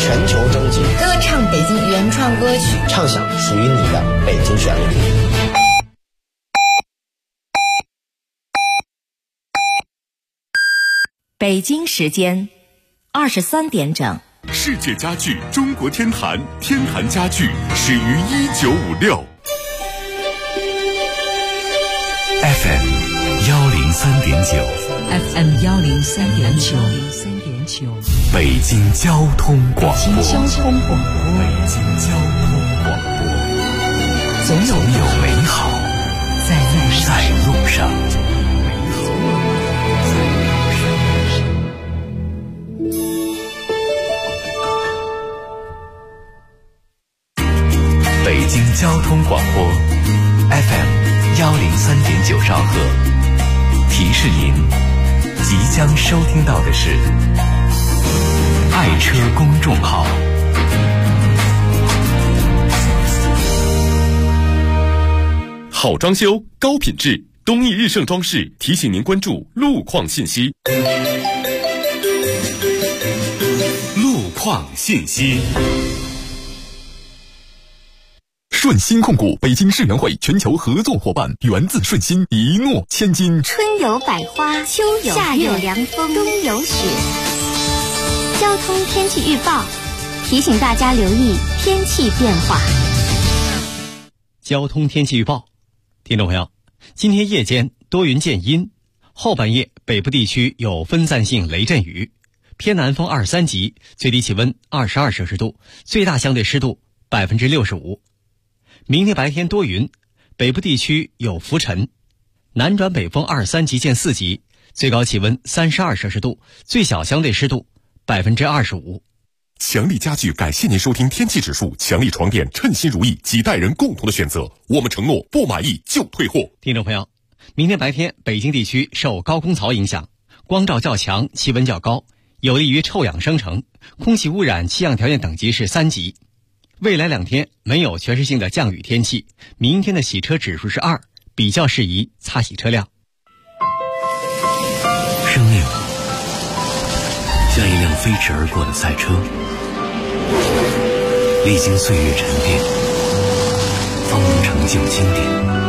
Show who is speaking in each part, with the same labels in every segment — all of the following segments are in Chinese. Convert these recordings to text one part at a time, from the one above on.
Speaker 1: 全球征集，
Speaker 2: 歌唱北京原创歌曲，
Speaker 1: 畅想属于你的北京旋律。
Speaker 3: 北京时间23点整。
Speaker 4: 世界家具中国天坛，天坛家具始于1956。
Speaker 5: FM 103.9
Speaker 6: FM 103.9
Speaker 5: 北京交通广播。
Speaker 6: 北京交通广播，总有美好在路上。
Speaker 5: 北京交通广播 FM 103.9兆赫，提示您即将收听到的是爱车公众号。
Speaker 4: 好装修，高品质，东义日盛装饰提醒您关注路况信息。路况信息。
Speaker 7: 顺心控股北京世园会全球合作伙伴，源自顺心，一诺千金。
Speaker 8: 春有百花，秋有夏有凉风，冬有雪。交通天气预报提醒大家留意天气变化。
Speaker 9: 交通天气预报，听众朋友，今天夜间多云见阴，后半夜北部地区有分散性雷阵雨，偏南风2-3级，最低气温22摄氏度，最大相对湿度65%。明天白天多云，北部地区有浮尘，南转北风2-3级见4级，最高气温32摄氏度，最小相对湿度25%。
Speaker 4: 强力家具感谢您收听天气指数，强力床垫称心如意，几代人共同的选择，我们承诺不满意就退货。
Speaker 9: 听众朋友，明天白天北京地区受高空槽影响，光照较强，气温较高，有利于臭氧生成，空气污染气象条件等级是3级。未来2天没有全市性的降雨天气，明天的洗车指数是2，比较适宜擦洗车辆。
Speaker 5: 生命像一辆飞驰而过的赛车，历经岁月沉淀，方能成就经典。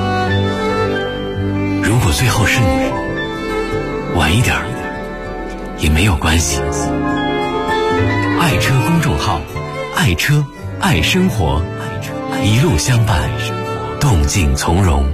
Speaker 5: 如果最后是你，晚一点也没有关系。爱车公众号，爱车爱生活，一路相伴，动静从容。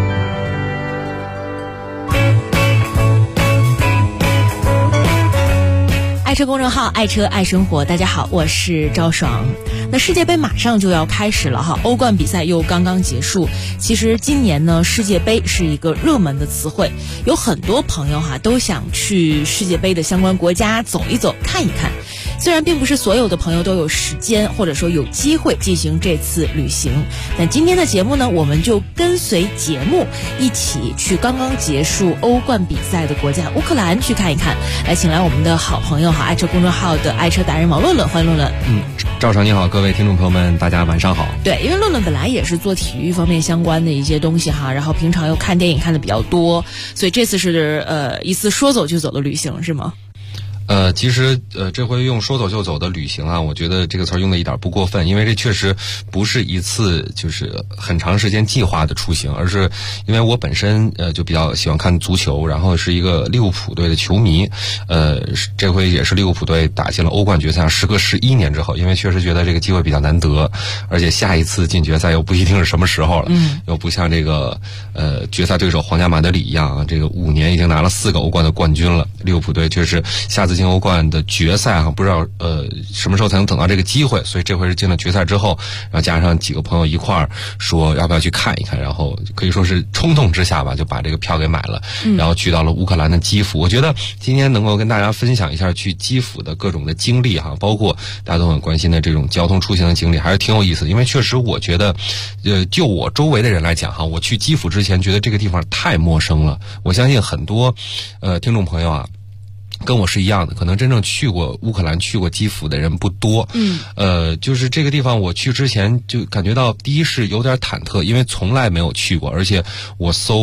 Speaker 3: 爱车公众号，爱车爱生活。大家好，我是赵爽。那世界杯马上就要开始了哈，欧冠比赛又刚刚结束。其实今年呢，世界杯是一个热门的词汇，有很多朋友都想去世界杯的相关国家走一走，看一看。虽然并不是所有的朋友都有时间或者说有机会进行这次旅行，但今天的节目呢，我们就跟随节目一起去刚刚结束欧冠比赛的国家乌克兰去看一看。来，请来我们的好朋友爱车公众号的爱车达人王论论，欢迎论论。
Speaker 10: 赵爽你好，各位听众朋友们，大家晚上好。
Speaker 3: 对，因为论论本来也是做体育方面相关的一些东西然后平常又看电影看的比较多，所以这次是一次说走就走的旅行，是吗？
Speaker 10: 其实这回用说走就走的旅行我觉得这个词儿用的一点不过分，因为这确实不是一次就是很长时间计划的出行，而是因为我本身就比较喜欢看足球，然后是一个利物浦队的球迷，这回也是利物浦队打进了欧冠决赛，时隔11年之后，因为确实觉得这个机会比较难得，而且下一次进决赛又不一定是什么时候了，又不像这个决赛对手皇家马德里一样，这个5年已经拿了4个欧冠的冠军了，利物浦队确实下次进欧冠的决赛不知道什么时候才能等到这个机会，所以这回是进了决赛之后，然后加上几个朋友一块儿说要不要去看一看，然后可以说是冲动之下吧，就把这个票给买了，然后去到了乌克兰的基辅。我觉得今天能够跟大家分享一下去基辅的各种的经历包括大家都很关心的这种交通出行的经历，还是挺有意思的。因为确实我觉得就我周围的人来讲我去基辅之前觉得这个地方太陌生了，我相信很多听众朋友跟我是一样的，可能真正去过乌克兰去过基辅的人不多。就是这个地方我去之前就感觉到，第一是有点忐忑，因为从来没有去过，而且我搜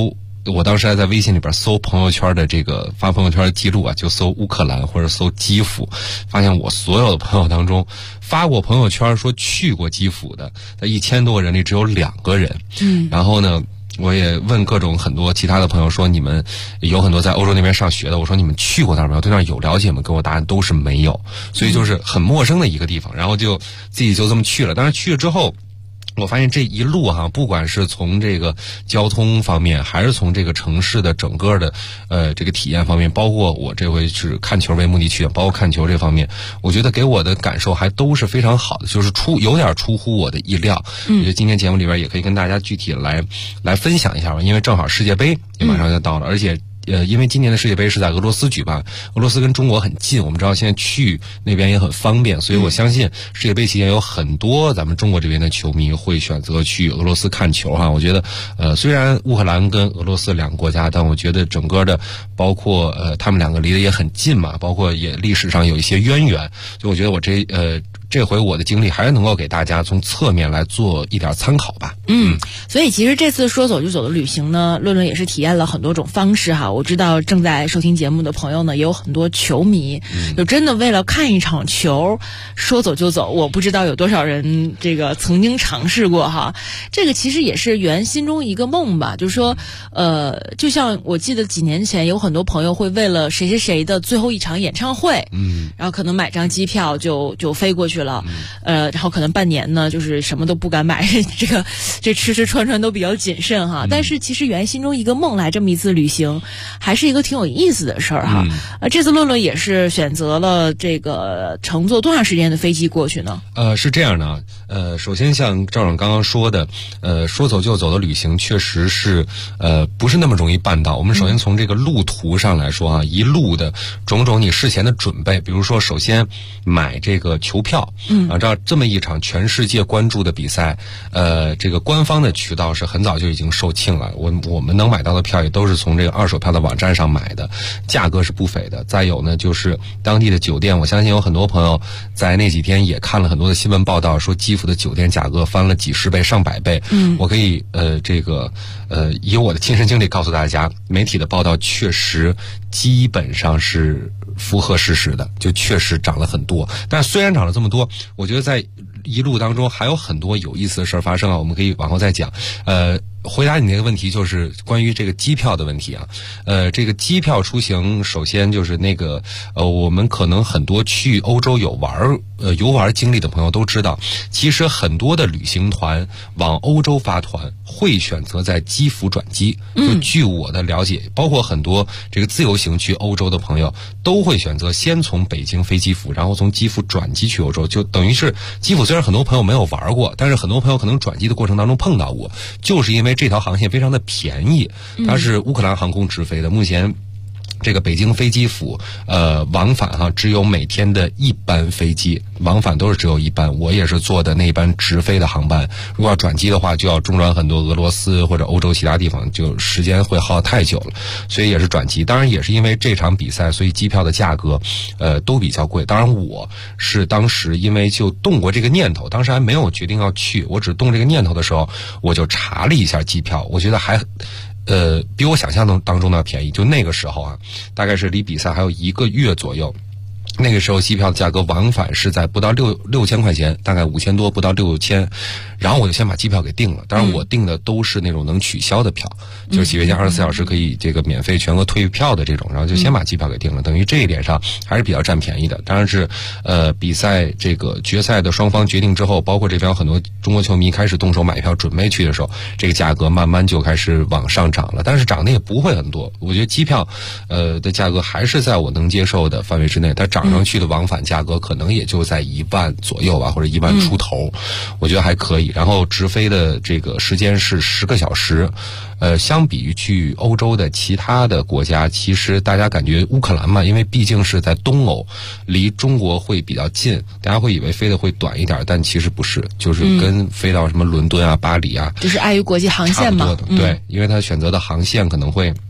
Speaker 10: 我当时还在微信里边搜朋友圈的这个发朋友圈的记录啊，就搜乌克兰或者搜基辅，发现我所有的朋友当中发过朋友圈说去过基辅的，在1000多个人里只有2个人。然后呢，我也问很多其他的朋友说，你们有很多在欧洲那边上学的，我说你们去过那儿没有？对那儿有了解吗？给我答案都是没有，所以就是很陌生的一个地方。然后就自己就这么去了，但是去了之后，我发现这一路不管是从这个交通方面，还是从这个城市的整个的这个体验方面，包括我这回是看球为目的去的，包括看球这方面，我觉得给我的感受还都是非常好的，就是有点出乎我的意料。我觉得今天节目里边也可以跟大家具体来分享一下吧，因为正好世界杯也马上就到了，而且因为今年的世界杯是在俄罗斯举办，俄罗斯跟中国很近，我们知道现在去那边也很方便，所以我相信世界杯期间有很多咱们中国这边的球迷会选择去俄罗斯看球我觉得虽然乌克兰跟俄罗斯2个国家，但我觉得整个的包括他们2个离得也很近嘛，包括也历史上有一些渊源，所以我觉得我这回我的经历还是能够给大家从侧面来做一点参考吧。
Speaker 3: 所以其实这次说走就走的旅行呢，论论也是体验了很多种方式我知道正在收听节目的朋友呢，也有很多球迷，就真的为了看一场球说走就走。我不知道有多少人这个曾经尝试过这个其实也是圆心中一个梦吧。就是说就像我记得几年前有很多朋友会为了谁谁谁的最后一场演唱会，然后可能买张机票就飞过去了，然后可能半年呢就是什么都不敢买，这吃穿都比较谨慎但是其实圆心中一个梦来这么一次旅行还是一个挺有意思的事儿这次论论也是选择了这个乘坐多长时间的飞机过去呢？
Speaker 10: 是这样的首先像赵总刚刚说的，说走就走的旅行确实是不是那么容易办到。我们首先从这个路途上来说一路的种种你事前的准备，比如说首先买这个球票，这么一场全世界关注的比赛，这个官方的渠道是很早就已经售罄了，我们能买到的票也都是从这个二手票的网站上买的，价格是不菲的。再有呢，就是当地的酒店，我相信有很多朋友在那几天也看了很多的新闻报道，说基辅的酒店价格翻了几十倍、上百倍。我可以以我的亲身经历告诉大家，媒体的报道确实基本上是符合事实的，就确实涨了很多。但虽然涨了这么多，我觉得在一路当中还有很多有意思的事儿发生我们可以往后再讲。回答你那个问题就是关于这个机票的问题这个机票出行，首先就是我们可能很多去欧洲游玩经历的朋友都知道，其实很多的旅行团往欧洲发团会选择在基辅转机。就据我的了解，包括很多这个自由行去欧洲的朋友都会选择先从北京飞基辅，然后从基辅转机去欧洲。就等于是基辅虽然很多朋友没有玩过，但是很多朋友可能转机的过程当中碰到过，就是因为这条航线非常的便宜，它是乌克兰航空直飞的。目前这个北京飞基辅往返只有每天的1班飞机，往返都是只有1班。我也是坐的那班直飞的航班，如果要转机的话就要中转很多俄罗斯或者欧洲其他地方，就时间会耗太久了，所以也是转机。当然也是因为这场比赛，所以机票的价格都比较贵。当然我是当时因为就动过这个念头，当时还没有决定要去，我只动这个念头的时候，我就查了一下机票，我觉得还比我想象当中的便宜。就那个时候大概是离比赛还有1个月左右，那个时候机票的价格往返是在不到6000块钱，大概5000多不到6000，然后我就先把机票给订了。当然我订的都是那种能取消的票，就是几月间24小时可以这个免费全额退票的这种，然后就先把机票给订了，等于这一点上还是比较占便宜的。当然是比赛这个决赛的双方决定之后，包括这边有很多中国球迷开始动手买票准备去的时候，这个价格慢慢就开始往上涨了，但是涨的也不会很多。我觉得机票的价格还是在我能接受的范围之内，它涨上去的往返价格可能也就在1万左右吧，或者1万出头，我觉得还可以。然后直飞的这个时间是10个小时，相比于去欧洲的其他的国家，其实大家感觉乌克兰嘛，因为毕竟是在东欧，离中国会比较近，大家会以为飞的会短一点，但其实不是，就是跟飞到什么伦敦巴黎
Speaker 3: 就是碍于国际航线嘛。
Speaker 10: 对，因为它选择的航线可能会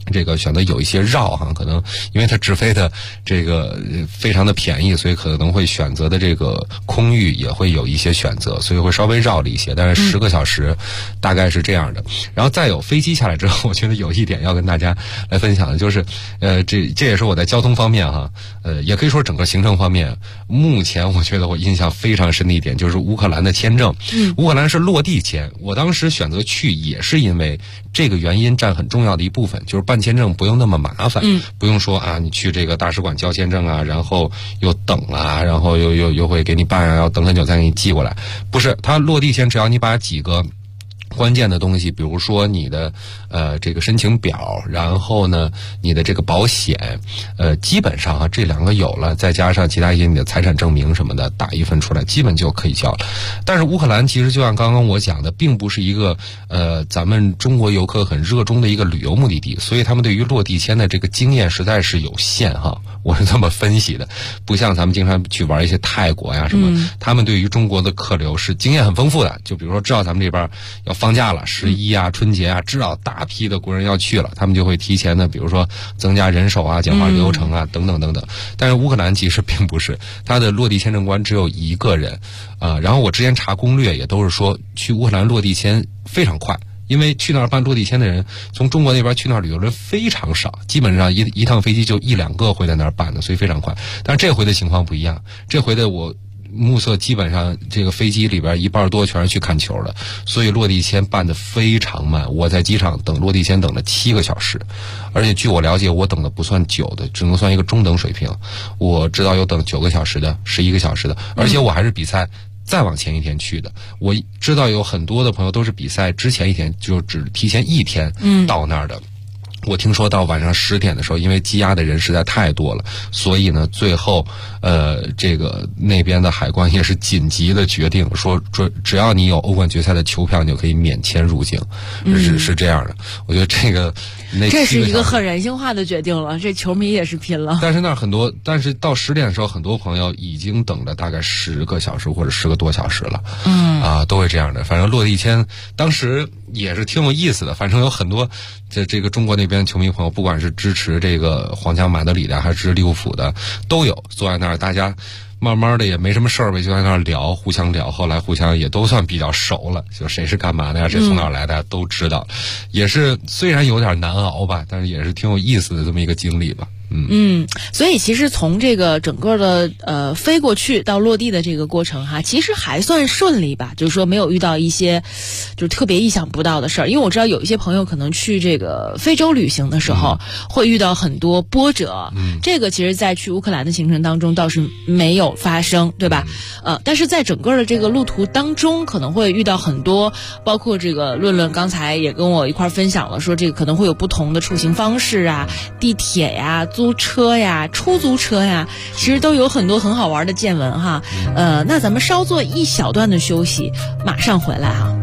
Speaker 10: 这个选择有一些绕哈，可能因为它直飞的这个非常的便宜，所以可能会选择的这个空域也会有一些选择，所以会稍微绕了一些，但是10个小时大概是这样的。然后再有飞机下来之后，我觉得有一点要跟大家来分享的就是，这也是我在交通方面哈，也可以说整个行程方面，目前我觉得我印象非常深的一点就是乌克兰的签证。乌克兰是落地签，我当时选择去也是因为这个原因占很重要的一部分，就是办签证不用那么麻烦，不用说啊，你去这个大使馆交签证啊，然后又等啊，然后又会给你办啊，要等很久再给你寄过来。不是，它落地签只要你把几个关键的东西，比如说你的这个申请表，然后呢你的这个保险，基本上这2个有了，再加上其他一些你的财产证明什么的，打一份出来，基本就可以交了。但是乌克兰其实就像刚刚我讲的，并不是一个咱们中国游客很热衷的一个旅游目的地，所以他们对于落地签的这个经验实在是有限哈，我是这么分析的。不像咱们经常去玩一些泰国呀什么，他们对于中国的客流是经验很丰富的，就比如说知道咱们这边要放假了，11啊春节啊，知道大批的国人要去了，他们就会提前的比如说增加人手啊，简化流程啊，等等等等。但是乌克兰其实并不是，他的落地签证官只有1个人然后我之前查攻略也都是说去乌克兰落地签非常快，因为去那儿办落地签的人从中国那边去那儿旅游人非常少，基本上一趟飞机就1-2个会在那儿办的，所以非常快。但是这回的情况不一样，这回的我目测基本上这个飞机里边1半多全是去看球的，所以落地签办得非常慢。我在机场等落地签等了7个小时，而且据我了解，我等的不算久的，只能算一个中等水平。我知道有等9个小时的，11个小时的，而且我还是比赛再往前一天去的。我知道有很多的朋友都是比赛之前一天，就只提前1天到那儿的。我听说到晚上10点的时候，因为积压的人实在太多了，所以呢，最后这个那边的海关也是紧急的决定说只要你有欧冠决赛的球票，你就可以免签入境，是这样的。我觉得这
Speaker 3: 是一个很人性化的决定了，这球迷也是拼了。
Speaker 10: 但是但是到10点的时候，很多朋友已经等了大概10个小时或者10个多小时了，都会这样的。反正落地签当时也是挺有意思的，反正有很多这个中国那边球迷朋友，不管是支持这个皇家马德里的还是支持利物浦的，都有坐在那儿，大家慢慢的也没什么事儿呗，就在那儿聊，互相聊，后来互相也都算比较熟了，就谁是干嘛的呀，谁从哪儿来的，大家都知道。也是虽然有点难熬吧，但是也是挺有意思的这么一个经历吧。
Speaker 3: 所以其实从这个整个的飞过去到落地的这个过程哈，其实还算顺利吧，就是说没有遇到一些就是特别意想不到的事儿。因为我知道有一些朋友可能去这个非洲旅行的时候，会遇到很多波折，这个其实在去乌克兰的行程当中倒是没有发生，对吧？但是在整个的这个路途当中，可能会遇到很多，包括这个论刚才也跟我一块分享了，说这个可能会有不同的出行方式啊，地铁呀、租车呀、出租车呀，其实都有很多很好玩的见闻哈。那咱们稍作一小段的休息，马上回来哈。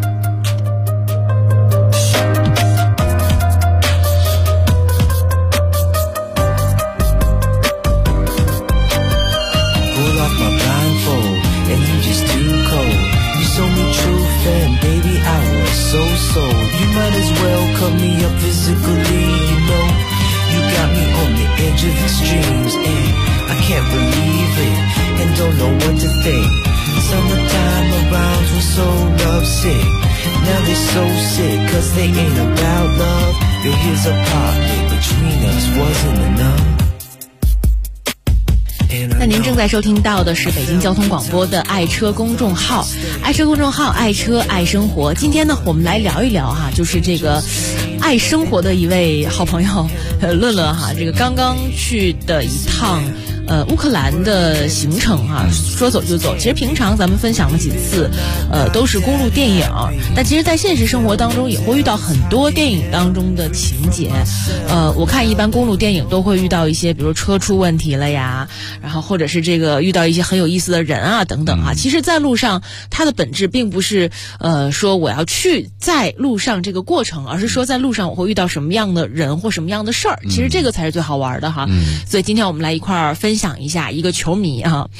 Speaker 11: Of extremes, and I can't believe it, and don't know what to think. Summertime around was so lovesick. Now they're so sick, cause they ain't about love. Yo, here's a part between us wasn't enough.
Speaker 3: 那您正在收听到的是北京交通广播的爱车公众号，爱车公众号，爱车爱生活。今天呢，我们来聊一聊哈，就是这个爱生活的一位好朋友论哈，这个刚刚去的一趟乌克兰的行程哈，说走就走。其实平常咱们分享了几次，都是公路电影，但其实在现实生活当中也会遇到很多电影当中的情节。我看一般公路电影都会遇到一些，比如车出问题了呀，然后或者是这个遇到一些很有意思的人啊等等啊。其实，在路上它的本质并不是说我要去在路上这个过程，而是说在路上我会遇到什么样的人或什么样的事儿。其实这个才是最好玩的哈。所以今天我们来一块儿分享一下一个球迷啊，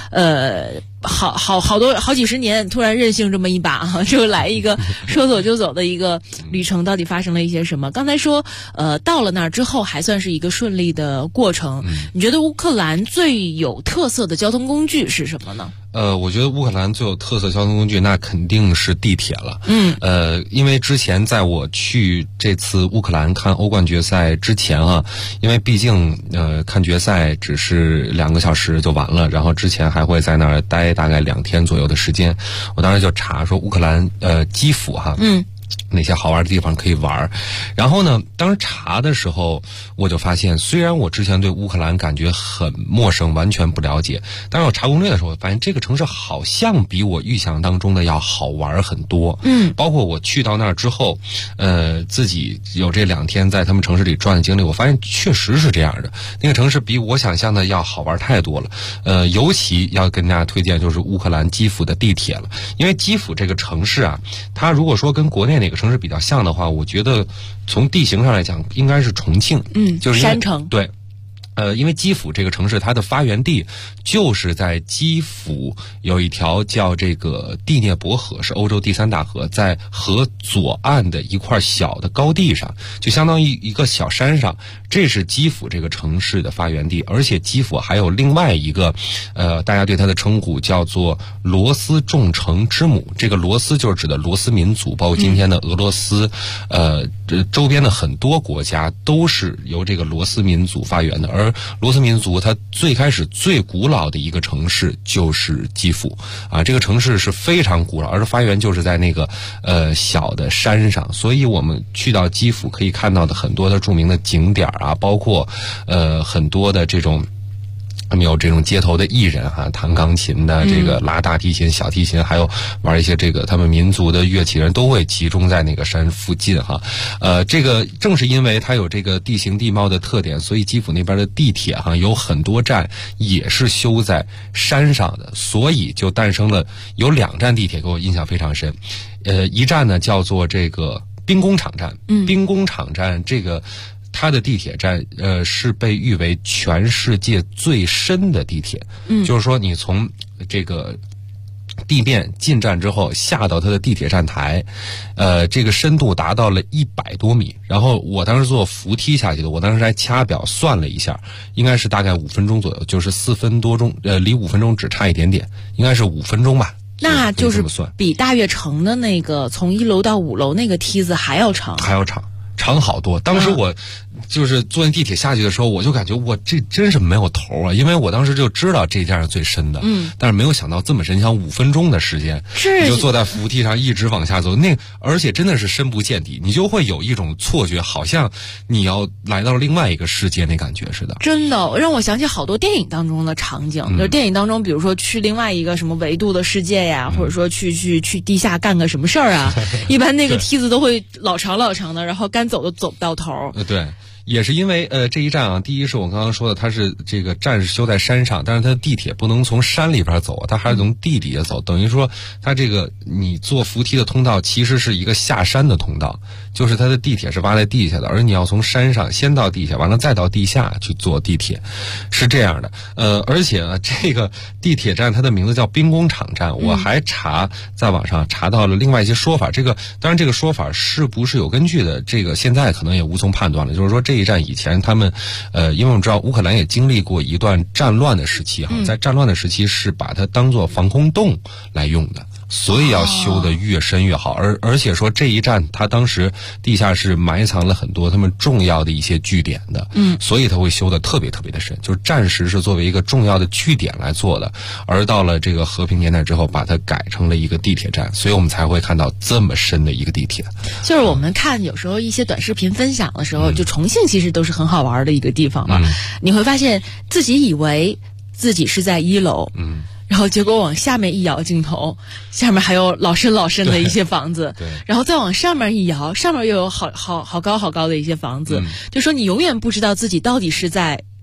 Speaker 3: 好几十年突然任性这么一把哈，就来一个说走就走的一个旅程，到底发生了一些什么？刚才说到了那儿之后还算是一个顺利的过程。你觉得乌克兰最有特色的交通工具是什么呢？
Speaker 10: 我觉得乌克兰最有特色交通工具那肯定是地铁了。因为之前在我去这次乌克兰看欧冠决赛之前啊，因为毕竟看决赛只是2个小时就完了，然后之前还会在那儿待大概2天左右的时间。我当时就查说乌克兰基辅哈，哪些好玩的地方可以玩。然后呢，当时查的时候我就发现，虽然我之前对乌克兰感觉很陌生，完全不了解，但是我查攻略的时候发现这个城市好像比我预想当中的要好玩很多。包括我去到那儿之后自己有这2天在他们城市里转的经历，我发现确实是这样的，那个城市比我想象的要好玩太多了。尤其要跟大家推荐就是乌克兰基辅的地铁了。因为基辅这个城市啊，它如果说跟国内哪个城市比较像的话，我觉得从地形上来讲应该是重庆。就是
Speaker 3: 山城。
Speaker 10: 对。因为基辅这个城市它的发源地就是在基辅有一条叫这个第聂伯河，是欧洲第3大河，在河左岸的一块小的高地上，就相当于一个小山上，这是基辅这个城市的发源地。而且基辅还有另外一个大家对它的称呼叫做罗斯众城之母，这个罗斯就是指的罗斯民族，包括今天的俄罗斯周边的很多国家都是由这个罗斯民族发源的。而罗斯民族它最开始最古老的一个城市就是基辅啊，这个城市是非常古老，而发源就是在那个小的山上。所以我们去到基辅可以看到的很多的著名的景点啊，包括很多的这种他们有这种街头的艺人哈，弹钢琴的，这个拉大提琴、小提琴，还有玩一些这个他们民族的乐器人都会集中在那个山附近哈。这个正是因为它有这个地形地貌的特点，所以基辅那边的地铁哈有很多站也是修在山上的，所以就诞生了有2站地铁给我印象非常深。一站呢叫做这个兵工厂站，兵工厂站这个它的地铁站是被誉为全世界最深的地铁。就是说你从这个地面进站之后下到它的地铁站台，这个深度达到了100多米。然后我当时坐扶梯下去的，我当时还掐表算了一下，应该是大概5分钟左右，就是4分多钟，离5分钟只差一点点，应该是5分钟吧。
Speaker 3: 那就是比大悦城的那个从1楼到5楼那个梯子还要长，
Speaker 10: 长好多。当时我就是坐地铁下去的时候，我就感觉我这真是没有头啊，因为我当时就知道这站是最深的，但是没有想到这么深，像5分钟的时间，你就坐在扶梯上一直往下走，而且真的是深不见底，你就会有一种错觉，好像你要来到另外一个世界那感觉似的。
Speaker 3: 真的让我想起好多电影当中的场景，就是电影当中比如说去另外一个什么维度的世界呀，或者说去地下干个什么事儿啊，一般那个梯子都会老长的，然后干走都走不到头。
Speaker 10: 对，也是因为这一站啊，第一是我刚刚说的，它是这个站是修在山上，但是它的地铁不能从山里边走，它还是从地底下走，等于说它这个你坐扶梯的通道其实是一个下山的通道，就是它的地铁是挖在地下的，而你要从山上先到地下，完了再到地下去坐地铁，是这样的。而且呢，这个地铁站它的名字叫兵工厂站，我还在网上查到了另外一些说法，这个当然这个说法是不是有根据的，这个现在可能也无从判断了。就是说这一站以前他们因为我们知道乌克兰也经历过一段战乱的时期哈，在战乱的时期是把它当作防空洞来用的，所以要修得越深越好。而且说这一站它当时地下是埋藏了很多他们重要的一些据点的，所以它会修得特别特别的深，就是战时是作为一个重要的据点来做的，而到了这个和平年代之后把它改成了一个地铁站，所以我们才会看到这么深的一个地铁。
Speaker 3: 就是我们看有时候一些短视频分享的时候，就重庆其实都是很好玩的一个地方嘛，你会发现自己以为自己是在1楼，然后结果往下面一摇镜头，下面还有老深的一些房子，对，然后再往上面一摇，上面又有好高的一些房子，就说你永远不知道自己到底是在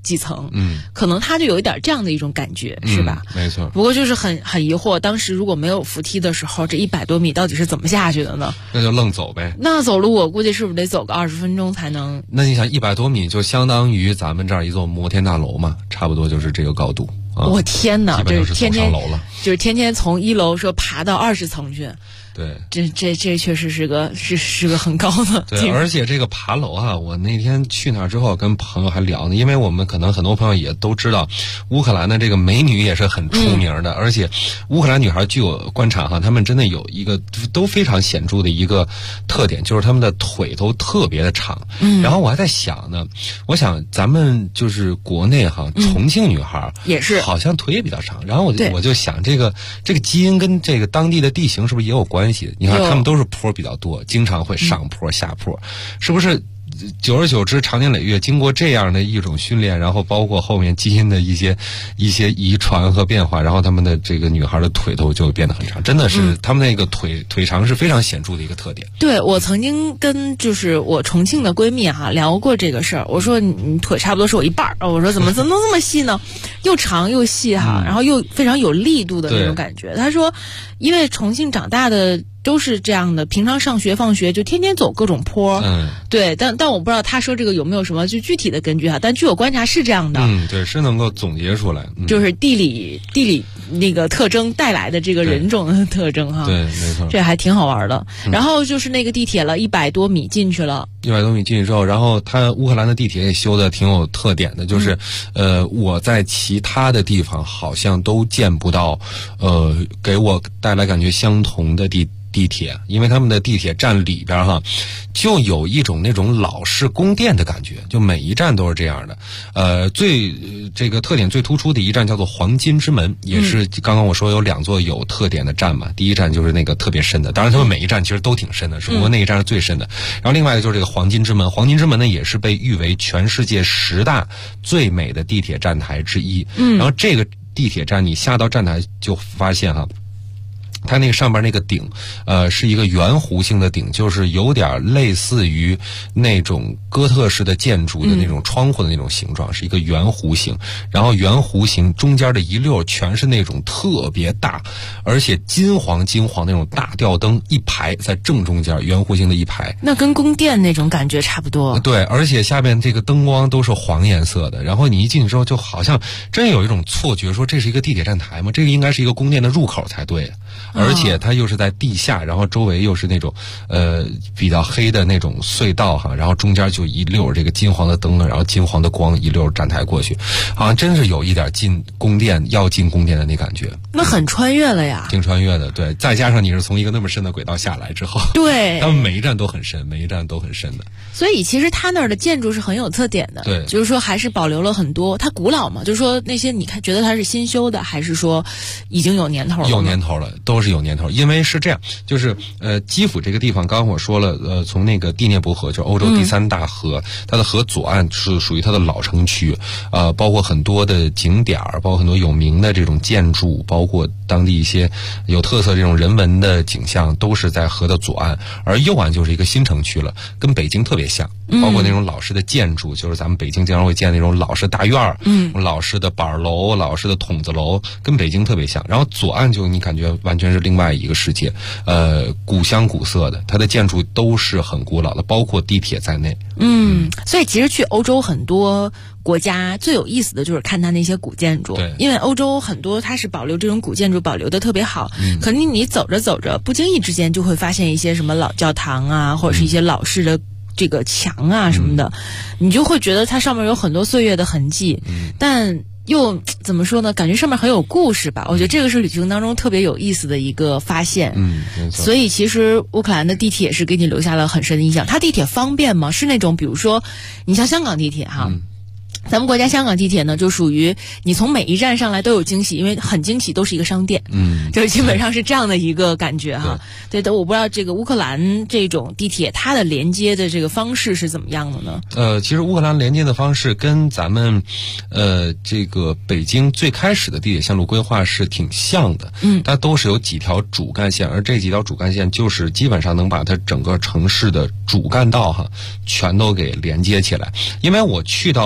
Speaker 3: 几层，可能它就有一点这样的一种感觉，是吧？
Speaker 10: 没错。
Speaker 3: 不过就是很疑惑，当时如果没有扶梯的时候，这100多米到底是怎么下去的呢？
Speaker 10: 那就愣走呗。
Speaker 3: 那走路我估计是不是得走个20分钟才能？
Speaker 10: 那你想100多米就相当于咱们这儿一座摩天大楼嘛，差不多就是这个高度。
Speaker 3: 我天哪，
Speaker 10: 这是天天
Speaker 3: 就是天天从1楼说爬到20层去。
Speaker 10: 对，
Speaker 3: 这确实是个很高的。
Speaker 10: 对，而且这个爬楼啊，我那天去那儿之后跟朋友还聊呢，因为我们可能很多朋友也都知道，乌克兰的这个美女也是很出名的，而且乌克兰女孩据我观察哈，她们真的有一个都非常显著的一个特点，就是她们的腿都特别的长。然后我还在想呢，我想咱们就是国内哈，重庆女孩
Speaker 3: 也是
Speaker 10: 好像腿也比较长，然后我就想这个基因跟这个当地的地形是不是也有关系？你看他们都是坡比较多，经常会上坡下坡，是不是久而久之长年累月经过这样的一种训练，然后包括后面基因的一些遗传和变化，然后他们的这个女孩的腿都就变得很长，真的是他们那个腿长是非常显著的一个特点。
Speaker 3: 对，我曾经跟就是我重庆的闺蜜聊过这个事儿，我说你腿差不多是我一半，我说怎么能这么细呢？又长又细然后又非常有力度的那种感觉。她说因为重庆长大的都是这样的，平常上学放学就天天走各种坡。对，但我不知道他说这个有没有什么就具体的根据但据我观察是这样的。
Speaker 10: 对，是能够总结出来。
Speaker 3: 就是地理那个特征带来的这个人种的特征
Speaker 10: 对，没错。
Speaker 3: 这还挺好玩的。然后就是那个地铁了，100多米进去了。
Speaker 10: 100多米进去之后，然后它乌克兰的地铁也修的挺有特点的，就是我在其他的地方好像都见不到给我带来感觉相同的地铁，因为他们的地铁站里边就有一种那种老式宫殿的感觉，就每一站都是这样的。这个特点最突出的一站叫做黄金之门，也是刚刚我说有2座有特点的站嘛。第一站就是那个特别深的，当然他们每一站其实都挺深的，只不过那一站是最深的。然后另外一个就是这个黄金之门，黄金之门呢也是被誉为全世界10大最美的地铁站台之一。然后这个地铁站你下到站台就发现它那个上边那个顶是一个圆弧形的顶，就是有点类似于那种哥特式的建筑的那种窗户的那种形状，是一个圆弧形。然后圆弧形中间的一溜全是那种特别大而且金黄那种大吊灯，一排在正中间，圆弧形的一排。
Speaker 3: 那跟宫殿那种感觉差不多。
Speaker 10: 对，而且下边这个灯光都是黄颜色的，然后你一进去之后就好像真有一种错觉，说这是一个地铁站台吗？这个应该是一个宫殿的入口才对。而且它又是在地下，然后周围又是那种比较黑的那种隧道然后中间就一溜这个金黄的灯，然后金黄的光一溜站台过去，好像真是有一点要进宫殿的那感觉。
Speaker 3: 那很穿越了呀。
Speaker 10: 挺穿越的，对。再加上你是从一个那么深的轨道下来之后，
Speaker 3: 对，
Speaker 10: 他们每一站都很深的。
Speaker 3: 所以其实它那儿的建筑是很有特点的。
Speaker 10: 对，
Speaker 3: 就是说还是保留了很多。它古老嘛，就是说那些你看觉得它是新修的，还是说已经有年头了？
Speaker 10: 有年头了，都是有年头。因为是这样，就是基辅这个地方，刚刚我说了，从那个第聂伯河，就是欧洲第3大河，它的河左岸是属于它的老城区，包括很多的景点，包括很多有名的这种建筑，包括当地一些有特色这种人文的景象，都是在河的左岸。而右岸就是一个新城区了，跟北京特别像，包括那种老式的建筑，就是咱们北京经常会见那种老式大院老式的板楼、老式的筒子楼，跟北京特别像。然后左岸就你感觉完全是另外一个世界，古香古色的，它的建筑都是很古老的，包括地铁在内。
Speaker 3: 所以其实去欧洲很多国家最有意思的就是看它那些古建筑。
Speaker 10: 对，
Speaker 3: 因为欧洲很多它是保留这种古建筑保留的特别好，可能你走着走着不经意之间就会发现一些什么老教堂或者是一些老式的这个墙什么的，你就会觉得它上面有很多岁月的痕迹，但又怎么说呢？感觉上面很有故事吧。我觉得这个是旅行当中特别有意思的一个发现。
Speaker 10: 没错。
Speaker 3: 所以其实乌克兰的地铁是给你留下了很深的印象。它地铁方便吗？是那种比如说你像香港地铁咱们国家香港地铁呢，就属于你从每一站上来都有惊喜，因为很惊喜都是一个商店，就是基本上是这样的一个感觉对的，我不知道这个乌克兰这种地铁它的连接的这个方式是怎么样的呢？
Speaker 10: 其实乌克兰连接的方式跟咱们这个北京最开始的地铁线路规划是挺像的，它都是有几条主干线，而这几条主干线就是基本上能把它整个城市的主干道全都给连接起来。因为我去到乌克兰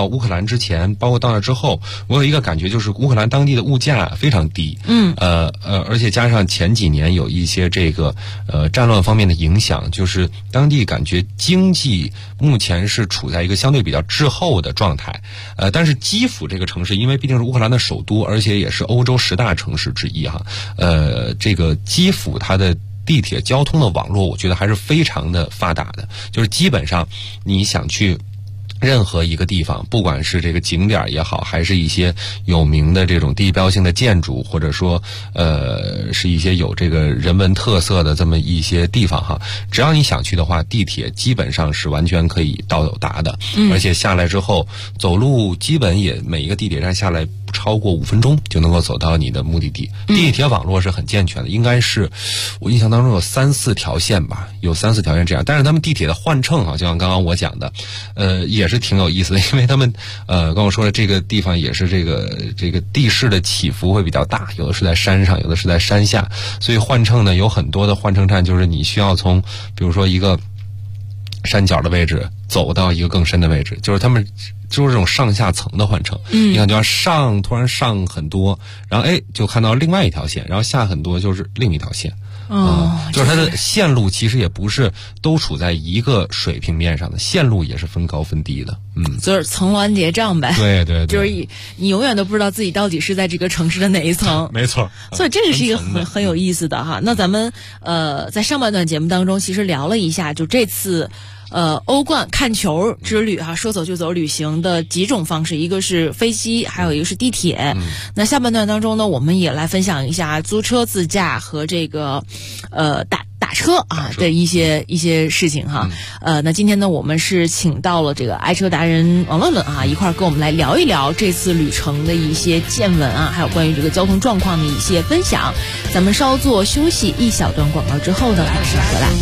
Speaker 10: 兰之前，包括到那之后，我有一个感觉，就是乌克兰当地的物价非常低。而且加上前几年有一些这个战乱方面的影响，就是当地感觉经济目前是处在一个相对比较滞后的状态。但是基辅这个城市，因为毕竟是乌克兰的首都，而且也是欧洲10大城市之一哈。这个基辅它的地铁交通的网络，我觉得还是非常的发达的，就是基本上你想去任何一个地方，不管是这个景点也好，还是一些有名的这种地标性的建筑，或者说是一些有这个人文特色的这么一些地方哈，只要你想去的话，地铁基本上是完全可以到达的。而且下来之后走路基本也每一个地铁站下来不超过5分钟就能够走到你的目的地。地铁网络是很健全的，应该是我印象当中有3-4条线吧，有3-4条线这样。但是他们地铁的换乘啊，就像刚刚我讲的，也是挺有意思的，因为他们跟我说的这个地方也是这个地势的起伏会比较大，有的是在山上，有的是在山下，所以换乘呢有很多的换乘站，就是你需要从比如说一个山脚的位置走到一个更深的位置，就是他们就是这种上下层的换乘。你看就要突然上很多，然后就看到另外一条线，然后下很多就是另一条线。就是它的线路其实也不是都处在一个水平面上的，线路也是分高分低的。
Speaker 3: 就是层峦叠嶂呗。
Speaker 10: 对对对，
Speaker 3: 就是你永远都不知道自己到底是在这个城市的哪一层。
Speaker 10: 没错。
Speaker 3: 所以这个是一个很有意思的哈。那咱们在上半段节目当中其实聊了一下，就这次欧冠看球之旅哈，说走就走旅行的几种方式，一个是飞机，还有一个是地铁。那下半段当中呢，我们也来分享一下租车自驾和这个打车啊的一些事情哈。那今天呢，我们是请到了这个爱车达人王论论啊，一块儿跟我们来聊一聊这次旅程的一些见闻啊，还有关于这个交通状况的一些分享。咱们稍作休息一小段广告之后呢，马上回来。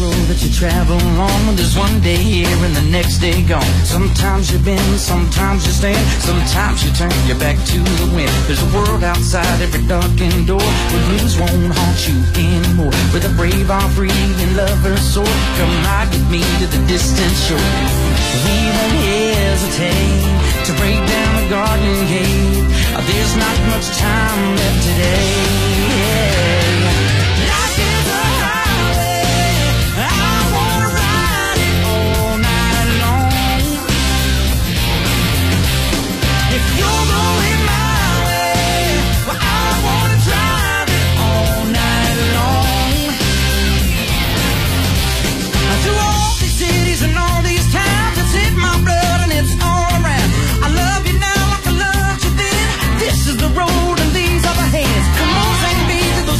Speaker 11: Here and the next day gone. Sometimes you bend, sometimes you stand, sometimes you turn your back to the wind. There's a world outside every darkened door where blues won't haunt you anymore. With a brave heart, free and lover's sword, come ride with me to the distant shore. We won't hesitate to break down the garden gate. There's not much time left today. Life is a highway. I wanna ride it all night long. If you're going my way, well, I wanna drive it all night long. Through all these cities and all these towns, it's in my blood and it's all around. I love you now like I loved you then. This is the road and these are the hands. Come on, St. Bees,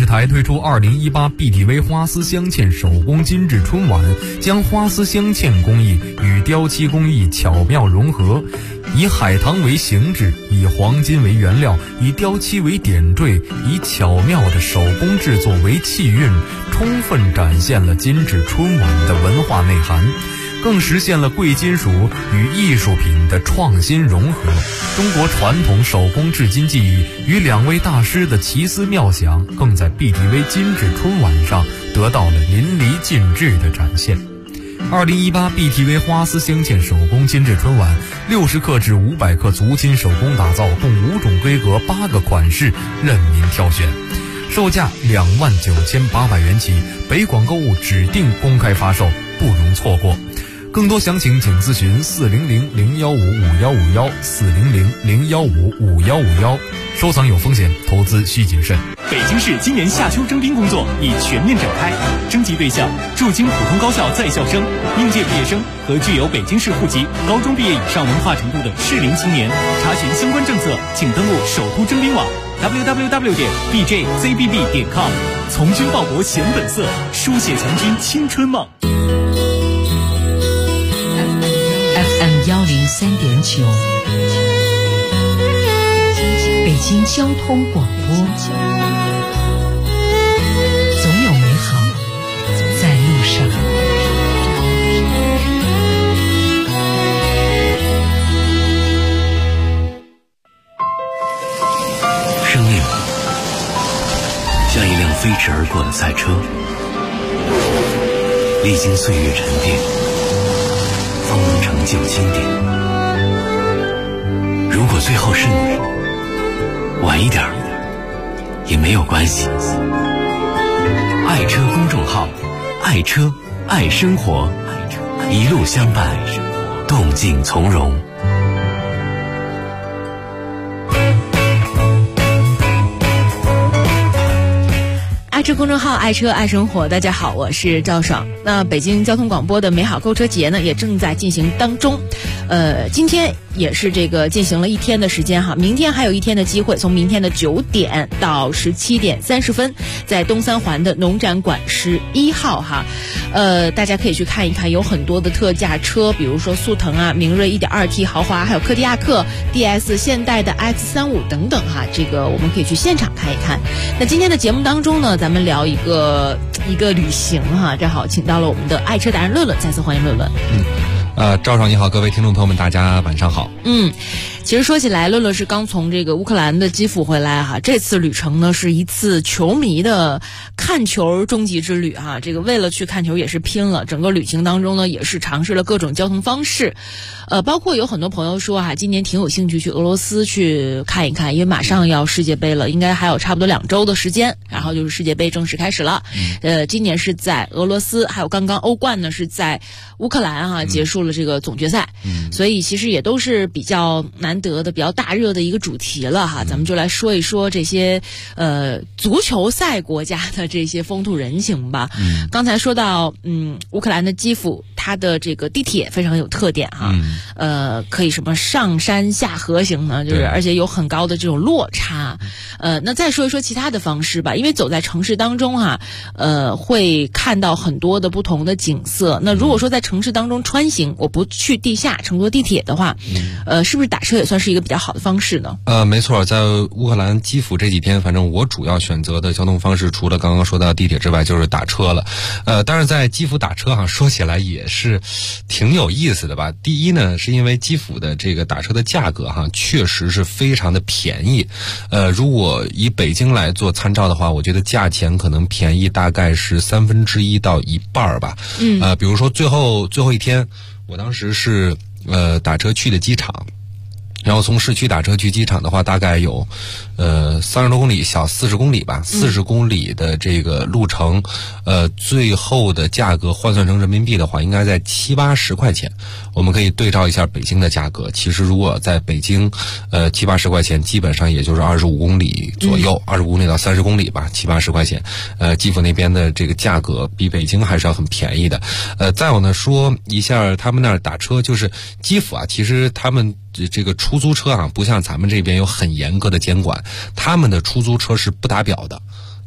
Speaker 12: 台推出2018 BTV 花丝镶嵌手工精致春晚，将花丝镶嵌工艺与雕漆工艺巧妙融合，以海棠为形制，以黄金为原料，以雕漆为点缀，以巧妙的手工制作为气韵，充分展现了精致春晚的文化内涵，更实现了贵金属与艺术品的创新融合。中国传统手工制金技艺与2位大师的奇思妙想，更在 BTV 精致春晚上得到了淋漓尽致的展现。2018 BTV 花丝镶嵌手工精致春晚，60克至500克足金手工打造，共5种规格8个款式，任您挑选，售价29800元起，北广购物指定公开发售，不容错过。更多详情请咨询400-015-5151 400-015-5151。收藏有风险，投资需谨慎。
Speaker 13: 北京市今年夏秋征兵工作已全面展开，征集对象驻京普通高校在校生、应届毕业生和具有北京市户籍、高中毕业以上文化程度的适龄青年。查询相关政策，请登录首都征兵网 www.bjzbb.com。从军报国显本色，书写强军青春梦。
Speaker 6: FM 103.9，北京交通广播，总有美好在路上。
Speaker 5: 生命像一辆飞驰而过的赛车，历经岁月沉淀，方能成就经典。如果最后是你，晚一点也没有关系。爱车公众号，爱车爱生活，一路相伴，动静从容。
Speaker 3: 爱车公众号，爱车爱生活，大家好，我是赵爽。那北京交通广播的美好购车节呢，也正在进行当中。今天也是这个进行了1天的时间哈，明天还有1天的机会，从明天的9点到17点30分，在东三环的农展馆11号哈，大家可以去看一看，有很多的特价车，比如说速腾啊、明锐 1.2T 豪华，还有柯迪亚克、DS 现代的 X35等等哈，这个我们可以去现场看一看。那今天的节目当中呢，咱们聊一个旅行哈，正好请到了我们的爱车达人乐乐，再次欢迎乐乐。
Speaker 10: 赵爽你好，各位听众朋友们，大家晚上好。
Speaker 3: 其实说起来，乐乐是刚从这个乌克兰的基辅回来哈，这次旅程呢是一次球迷的看球终极之旅哈，这个为了去看球也是拼了，整个旅行当中呢也是尝试了各种交通方式，包括有很多朋友说哈，今年挺有兴趣去俄罗斯去看一看，因为马上要世界杯了，应该还有差不多2周的时间，然后就是世界杯正式开始了。今年是在俄罗斯，还有刚刚欧冠呢是在乌克兰哈结束了这个总决赛，所以其实也都是比较难得的、比较大热的一个主题了哈。咱们就来说一说这些足球赛国家的这些风土人情吧。刚才说到乌克兰的基辅，它的这个地铁非常有特点哈，可以什么上山下河型呢，就是而且有很高的这种落差。那再说一说其他的方式吧，因为走在城市当中哈，会看到很多的不同的景色。那如果说在城市当中穿行，我不去地下乘坐地铁的话，是不是打车也算是一个比较好的方式呢？
Speaker 10: 没错，在乌克兰基辅这几天，反正我主要选择的交通方式，除了刚刚说到地铁之外，就是打车了。当然在基辅打车哈，说起来也是挺有意思的吧。第一呢，是因为基辅的这个打车的价格哈，确实是非常的便宜。如果以北京来做参照的话，我觉得价钱可能便宜大概是1/3到1半吧。比如说最后一天，我当时是打车去的机场。然后从市区打车去机场的话，大概有30多公里，小40公里吧，40公里的这个路程，最后的价格换算成人民币的话，应该在70-80块钱。我们可以对照一下北京的价格。其实如果在北京，70-80块钱，基本上也就是25公里左右，25公里到30公里吧，70-80块钱。基辅那边的这个价格比北京还是要很便宜的。再有呢，说一下他们那儿打车，就是基辅啊，其实他们这个出租车啊，不像咱们这边有很严格的监管，他们的出租车是不打表的。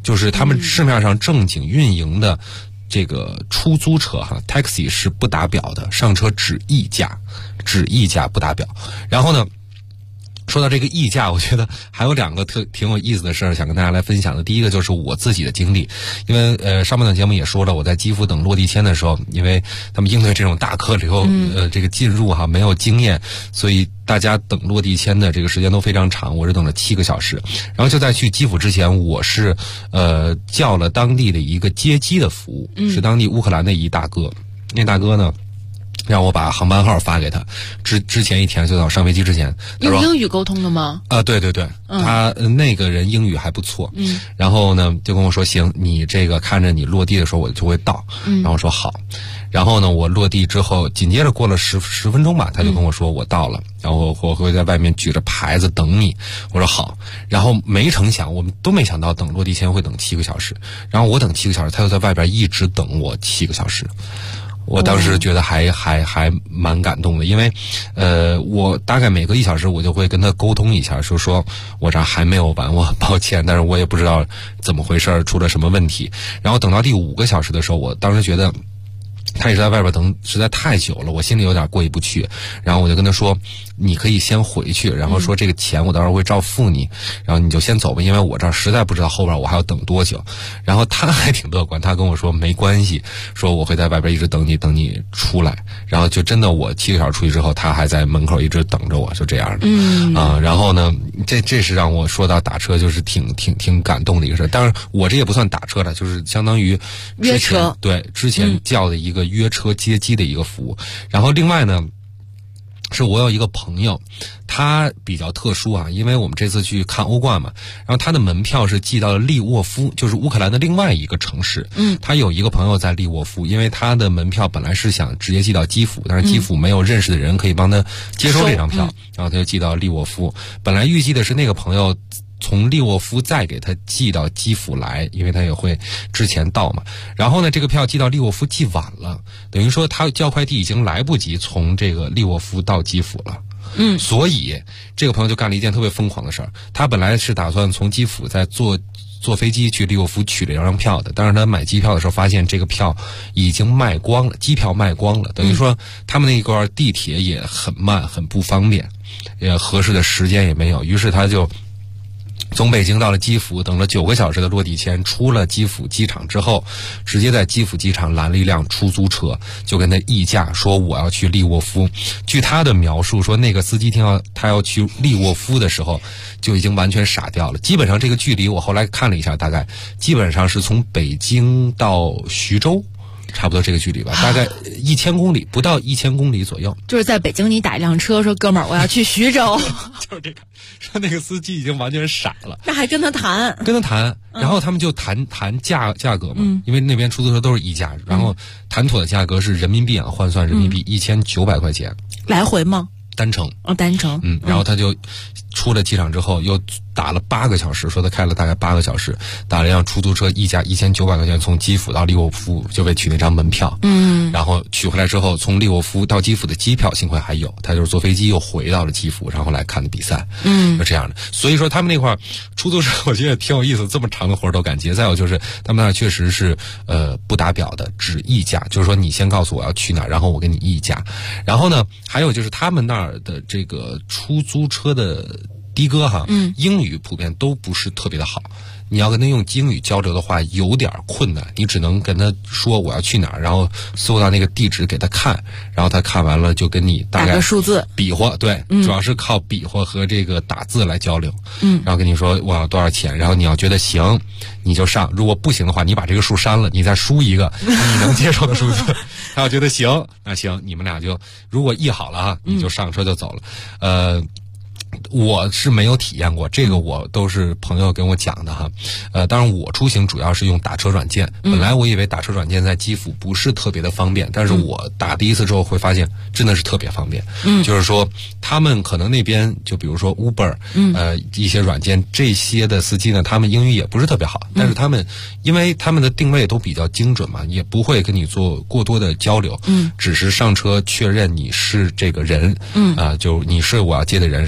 Speaker 10: 就是他们市面上正经运营的这个出租车哈 ，taxi 是不打表的，上车只议价不打表。然后呢，说到这个议价，我觉得还有两个挺有意思的事儿想跟大家来分享的。第一个就是我自己的经历，因为上半段节目也说了，我在基辅等落地签的时候，因为他们应对这种大客流这个进入哈没有经验，所以大家等落地签的这个时间都非常长，我是等了7个小时。然后就在去基辅之前，我是叫了当地的一个接机的服务，是当地乌克兰的一大哥，那大哥呢让我把航班号发给他，之前一天就到上飞机之前，
Speaker 3: 用英语沟通的吗？
Speaker 10: 对，他那个人英语还不错，然后呢就跟我说行，你这个看着你落地的时候我就会到，然后我说好，然后呢我落地之后紧接着过了10分钟吧，他就跟我说我到了，然后我会在外面举着牌子等你，我说好，然后没成想我们都没想到等落地签会等7个小时，然后我等7个小时，他就在外边一直等我7个小时。我当时觉得还蛮感动的，因为我大概每隔1小时我就会跟他沟通一下，说我这还没有完，我很抱歉，但是我也不知道怎么回事，出了什么问题。然后等到第5个小时的时候，我当时觉得他也是在外边等实在太久了，我心里有点过意不去，然后我就跟他说你可以先回去，然后说这个钱我到时候会照付你，然后你就先走吧，因为我这儿实在不知道后边我还要等多久。然后他还挺乐观，他跟我说没关系，说我会在外边一直等你出来，然后就真的我7个小时出去之后，他还在门口一直等着我，就这样的。然后呢这是让我说到打车就是挺感动的一个事。当然我这也不算打车了，就是相当于
Speaker 3: 约车，
Speaker 10: 对，之前叫的一个约车接机的一个服务。然后另外呢是我有一个朋友，他比较特殊啊，因为我们这次去看欧冠嘛，然后他的门票是寄到了利沃夫，就是乌克兰的另外一个城市。他有一个朋友在利沃夫，因为他的门票本来是想直接寄到基辅，但是基辅没有认识的人可以帮他接收这张票，然后他就寄到利沃夫。本来预计的是那个朋友从利沃夫再给他寄到基辅来，因为他也会之前到嘛。然后呢这个票寄到利沃夫寄晚了，等于说他叫快递已经来不及从这个利沃夫到基辅了。所以这个朋友就干了一件特别疯狂的事儿，他本来是打算从基辅再坐飞机去利沃夫取了一张票的，但是他买机票的时候发现这个票已经卖光了，机票卖光了，等于说他们那一段地铁也很慢，很不方便，也合适的时间也没有，于是他就从北京到了基辅，等了9个小时的落地签，出了基辅机场之后，直接在基辅机场拦了一辆出租车，就跟他议价说我要去利沃夫。据他的描述说，那个司机听到他要去利沃夫的时候就已经完全傻掉了。基本上这个距离我后来看了一下，大概基本上是从北京到徐州，差不多这个距离吧，大概1000公里，不到1000公里左右。
Speaker 3: 就是在北京你打一辆车说哥们儿我要去徐州
Speaker 10: 就是这个，说那个司机已经完全傻了，
Speaker 3: 那还跟他谈，
Speaker 10: 然后他们就谈价格嘛，因为那边出租车都是议价，然后谈妥的价格是人民币换算人民币1900块钱，
Speaker 3: 来回吗？
Speaker 10: 单程。
Speaker 3: 单程。
Speaker 10: 然后他就出了机场之后又打了8个小时，说他开了大概8个小时，打了一辆出租车，议价1900块钱，从基辅到利沃夫就为取那张门票。然后取回来之后，从利沃夫到基辅的机票幸亏还有，他就是坐飞机又回到了基辅，然后来看的比赛。就这样的。所以说他们那块出租车我觉得挺有意思，这么长的活都敢接。再有就是他们那确实是不打表的，只议价，就是说你先告诉我要去哪儿，然后我给你议价。然后呢还有就是他们那儿的这个出租车的的哥哈，英语普遍都不是特别的好，你要跟他用英语交流的话有点困难，你只能跟他说我要去哪儿，然后搜到那个地址给他看，然后他看完了就跟你大概
Speaker 3: 打个数字
Speaker 10: 比划，对，主要是靠比划和这个打字来交流。然后跟你说我要多少钱，然后你要觉得行你就上，如果不行的话你把这个数删了，你再输一个你能接受的数字他要觉得行那行，你们俩就如果议好了哈，你就上车就走了。我是没有体验过这个，我都是朋友跟我讲的哈。当然我出行主要是用打车软件，本来我以为打车软件在基辅不是特别的方便，但是我打第一次之后会发现真的是特别方便。就是说他们可能那边就比如说 Uber，一些软件这些的司机呢，他们英语也不是特别好，但是他们因为他们的定位都比较精准嘛，也不会跟你做过多的交流，只是上车确认你是这个人，就你是我要接的人，然后上车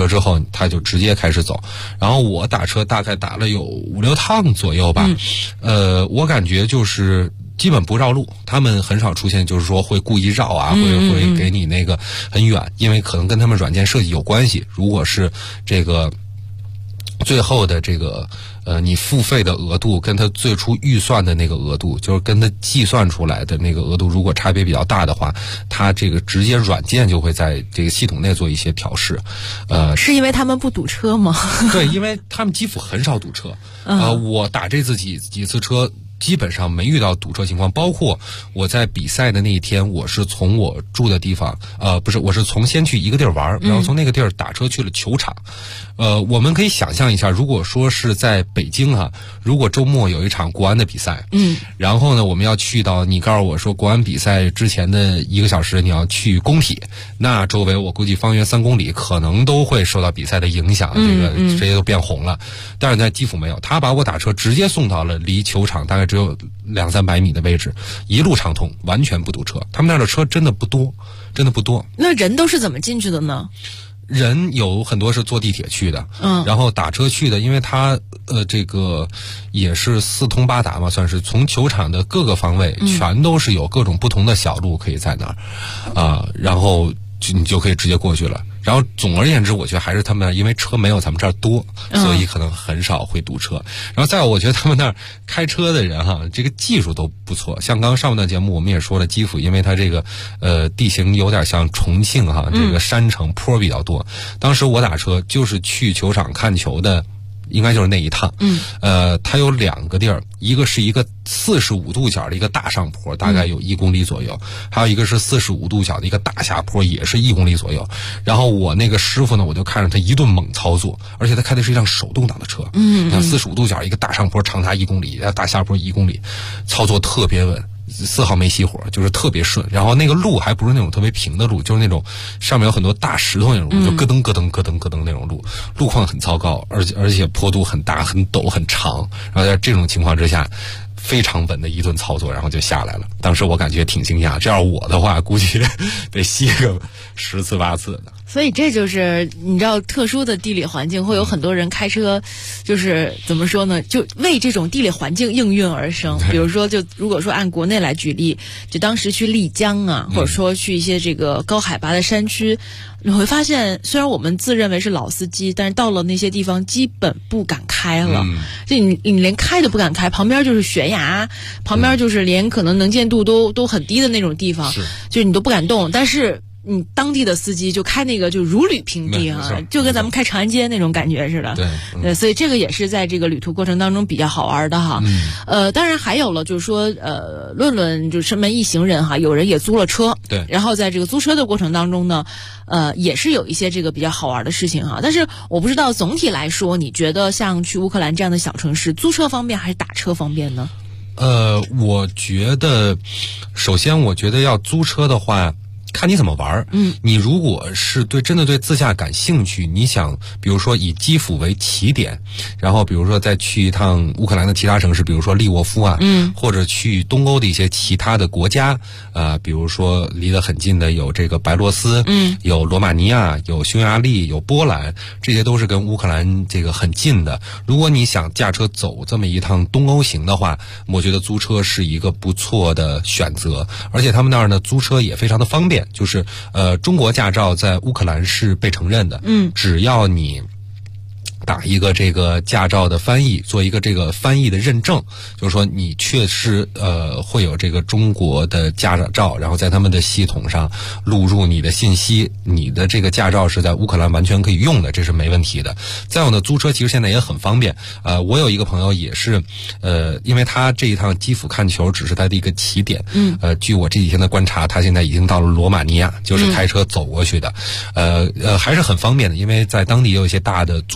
Speaker 10: 车之后他就直接开始走。然后我打车大概打了有5-6趟左右吧，我感觉就是基本不绕路，他们很少出现就是说会故意绕啊，会给你那个很远，因为可能跟他们软件设计有关系。如果是这个最后的这个你付费的额度跟他最初预算的那个额度，就是跟他计算出来的那个额度如果差别比较大的话，他这个直接软件就会在这个系统内做一些调试。
Speaker 3: 是因为他们不堵车吗？
Speaker 10: 对，因为他们基辅很少堵车。我打这次几次车基本上没遇到堵车情况，包括我在比赛的那一天，我是从我住的地方，我是先去一个地儿玩，然后从那个地儿打车去了球场。我们可以想象一下，如果说是在北京啊，如果周末有一场国安的比赛，然后呢，我们要去到，你告诉我说国安比赛之前的1个小时你要去工体，那周围我估计方圆3公里可能都会受到比赛的影响，这些都变红了。但是在基辅没有，他把我打车直接送到了离球场大概只有200-300米的位置，一路畅通，完全不堵车。他们那儿的车真的不多，真的不多。
Speaker 3: 那人都是怎么进去的呢？
Speaker 10: 人有很多是坐地铁去的，然后打车去的，因为他这个也是4通8达嘛，算是从球场的各个方位，全都是有各种不同的小路可以在那儿，然后你就可以直接过去了。然后总而言之，我觉得还是他们因为车没有咱们这儿多，所以可能很少会堵车。然后再有，我觉得他们那儿开车的人哈，这个技术都不错。像刚上半段节目我们也说了，基辅因为它这个地形有点像重庆哈，这个山城坡比较多。当时我打车就是去球场看球的，应该就是那一趟。它有2个地儿，一个是一个45度角的一个大上坡，大概有1公里左右，还有一个是45度角的一个大下坡，也是1公里左右。然后我那个师傅呢，我就看着他一顿猛操作，而且他开的是一辆手动挡的车，45度角一个大上坡，长达1公里，大下坡1公里，操作特别稳。丝毫没熄火，就是特别顺。然后那个路还不是那种特别平的路，就是那种上面有很多大石头那种路，就咯噔咯噔咯噔咯噔那种路，路况很糟糕，而且坡度很大、很陡、很长。然后在这种情况之下，非常稳的一顿操作，然后就下来了。当时我感觉挺惊讶，这要我的话，估计得熄个10次8次的。
Speaker 3: 所以这就是你知道，特殊的地理环境会有很多人开车，就是怎么说呢，就为这种地理环境应运而生。比如说，就如果说按国内来举例，就当时去丽江啊，或者说去一些这个高海拔的山区，你会发现，虽然我们自认为是老司机，但是到了那些地方基本不敢开了。就你连开都不敢开，旁边就是悬崖，旁边就是连可能能见度都很低的那种地方，就是你都不敢动。但是你当地的司机就开那个就如履平地啊，就跟咱们开长安街那种感觉似的。对，所以这个也是在这个旅途过程当中比较好玩的哈。当然还有了就是说，论论就身为一行人哈，有人也租了车，
Speaker 10: 对，
Speaker 3: 然后在这个租车的过程当中呢，也是有一些这个比较好玩的事情哈。但是我不知道总体来说，你觉得像去乌克兰这样的小城市，租车方便还是打车方便呢？
Speaker 10: 我觉得，首先我觉得要租车的话，看你怎么玩。你如果是真的对自驾感兴趣，你想比如说以基辅为起点，然后比如说再去一趟乌克兰的其他城市，比如说利沃夫啊，或者去东欧的一些其他的国家，比如说离得很近的有这个白罗斯，有罗马尼亚，有匈牙利，有波兰，这些都是跟乌克兰这个很近的。如果你想驾车走这么一趟东欧行的话，我觉得租车是一个不错的选择，而且他们那儿呢租车也非常的方便。就是中国驾照在乌克兰是被承认的，只要你打一个这个驾照的翻译，做一个这个翻译的认证，就是说你确实会有这个中国的驾照，然后在他们的系统上录入你的信息，你的这个驾照是在乌克兰完全可以用的，这是没问题的。再有呢，租车其实现在也很方便。我有一个朋友也是，因为他这一趟基辅看球只是他的一个起点，据我这几天的观察，他现在已经到了罗马尼亚，就是开车走过去的，还是很方便的，因为在当地也有一些大的租车公司。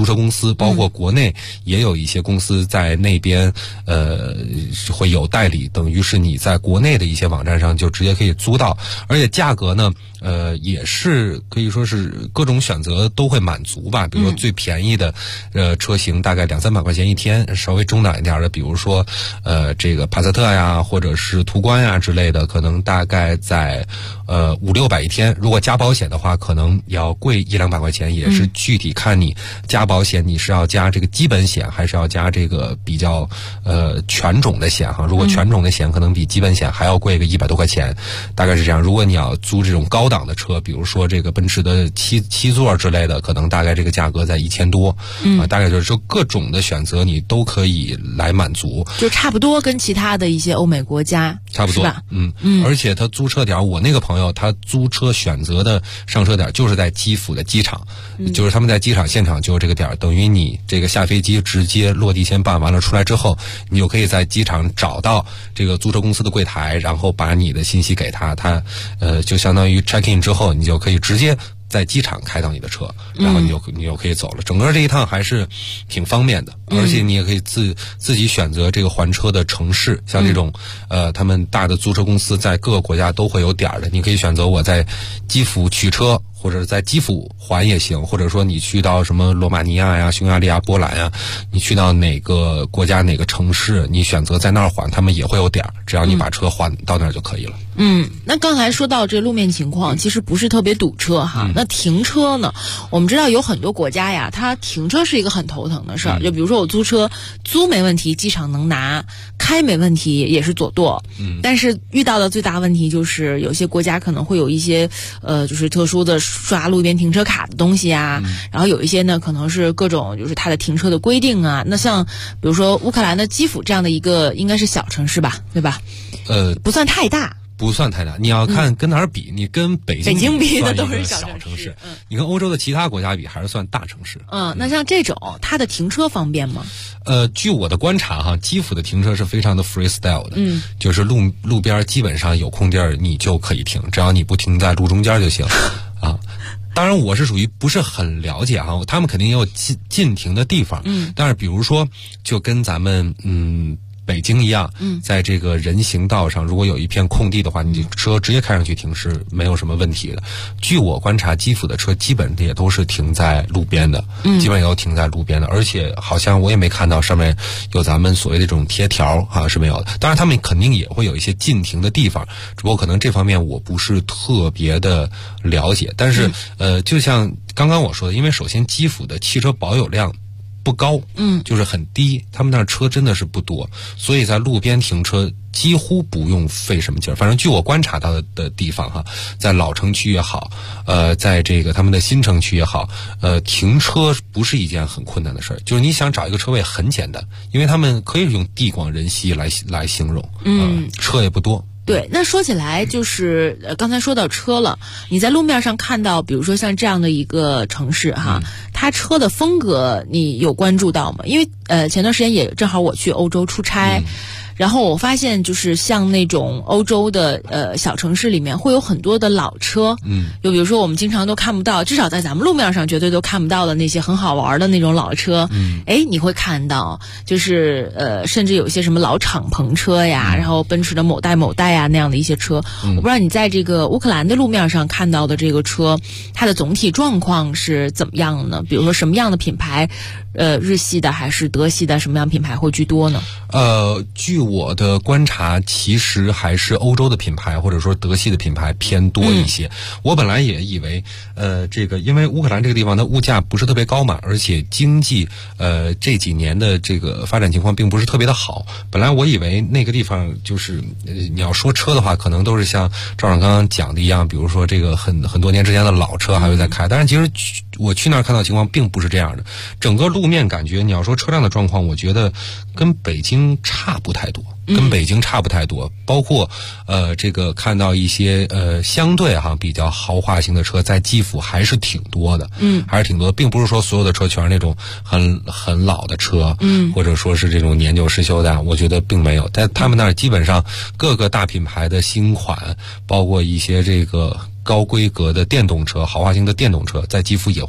Speaker 10: 司，包括国内也有一些公司在那边会有代理，等于是你在国内的一些网站上就直接可以租到，而且价格呢也是可以说是各种选择都会满足吧。比如说最便宜的车型大概200-300块钱一天，稍微中档一点的，比如说这个帕萨特呀，或者是途观呀之类的，可能大概在500-600一天。如果加保险的话，可能要贵100-200块钱，也是具体看你加保险你是要加这个基本险，还是要加这个比较全种的险哈。如果全种的险可能比基本险还要贵个100多块钱，大概是这样。如果你要租这种高档的车，比如说这个奔驰的七座之类的，可能大概这个价格在1000多，大概就是各种的选择你都可以来满足，
Speaker 3: 就差不多跟其他的一些欧美国家
Speaker 10: 差不多，
Speaker 3: 是吧？
Speaker 10: 而且他租车点，我那个朋友他租车选择的上车点就是在基辅的机场，就是他们在机场现场就有这个点，等于你这个下飞机直接落地签办完了出来之后，你就可以在机场找到这个租车公司的柜台，然后把你的信息给他，就相当于 check in 之后，你就可以直接在机场开到你的车，然后你就可以走了。整个这一趟还是挺方便的，而且你也可以自己选择这个还车的城市，像这种他们大的租车公司在各个国家都会有点的，你可以选择我在基辅取车，或者在基辅还也行，或者说你去到什么罗马尼亚呀、匈牙利啊、波兰呀，你去到哪个国家哪个城市，你选择在那儿还，他们也会有点，只要你把车还到那儿就可以了。
Speaker 3: 那刚才说到这路面情况，其实不是特别堵车哈。那停车呢？我们知道有很多国家呀，它停车是一个很头疼的事儿。就比如说我租车，租没问题，机场能拿；开没问题，也是左舵。但是遇到的最大问题就是有些国家可能会有一些就是特殊的刷路边停车卡的东西啊，然后有一些呢可能是各种就是它的停车的规定啊。那像比如说乌克兰的基辅这样的一个应该是小城市吧，对吧？不算太大。
Speaker 10: 不算太大，你要看跟哪儿比，你跟北京
Speaker 3: 比的都是
Speaker 10: 小
Speaker 3: 城市，
Speaker 10: 你跟欧洲的其他国家比还是算大城市。
Speaker 3: 那像这种它的停车方便吗？
Speaker 10: 据我的观察哈，基辅的停车是非常的 freestyle 的，就是路边基本上有空地儿你就可以停，只要你不停在路中间就行啊。当然我是属于不是很了解哈，他们肯定也有禁停的地方，但是比如说就跟咱们北京一样，在这个人行道上，如果有一片空地的话，你车直接开上去停是没有什么问题的。据我观察，基辅的车基本也都是停在路边的，基本也都停在路边的，而且好像我也没看到上面有咱们所谓的这种贴条啊，是没有的。当然他们肯定也会有一些禁停的地方，只不过可能这方面我不是特别的了解。但是就像刚刚我说的，因为首先基辅的汽车保有量不高，就是很低，他们那儿车真的是不多，所以在路边停车几乎不用费什么劲儿。反正据我观察到的地方哈，在老城区也好，在这个他们的新城区也好，停车不是一件很困难的事儿，就是你想找一个车位很简单，因为他们可以用地广人稀来形容，车也不多。
Speaker 3: 对，那说起来就是刚才说到车了，你在路面上看到比如说像这样的一个城市哈，它车的风格你有关注到吗？因为前段时间也正好我去欧洲出差，然后我发现就是像那种欧洲的小城市里面会有很多的老车，就比如说我们经常都看不到，至少在咱们路面上绝对都看不到的那些很好玩的那种老车，你会看到就是甚至有些什么老敞篷车呀，然后奔驰的某代啊那样的一些车，我不知道你在这个乌克兰的路面上看到的这个车，它的总体状况是怎么样呢？比如说什么样的品牌，日系的还是德系的，什么样品牌会居多呢？
Speaker 10: 据我的观察，其实还是欧洲的品牌或者说德系的品牌偏多一些。我本来也以为，这个因为乌克兰这个地方的物价不是特别高嘛，而且经济这几年的这个发展情况并不是特别的好。本来我以为那个地方就是你要说车的话，可能都是像赵长刚刚讲的一样，比如说这个很多年之前的老车还会在开，但是其实我去那儿看到情况并不是这样的。整个路面感觉，你要说车辆的状况，我觉得跟北京差不太多。包括这个看到一些相对比较豪华型的车在基辅还是挺多的，并不是说所有的车全是那种很老的车，或者说是这种年久失修的，我觉得并没有。但他们那儿基本上各个大品牌的新款，包括一些这个高规格的电动车、豪华型的电动车，在基辅也会有。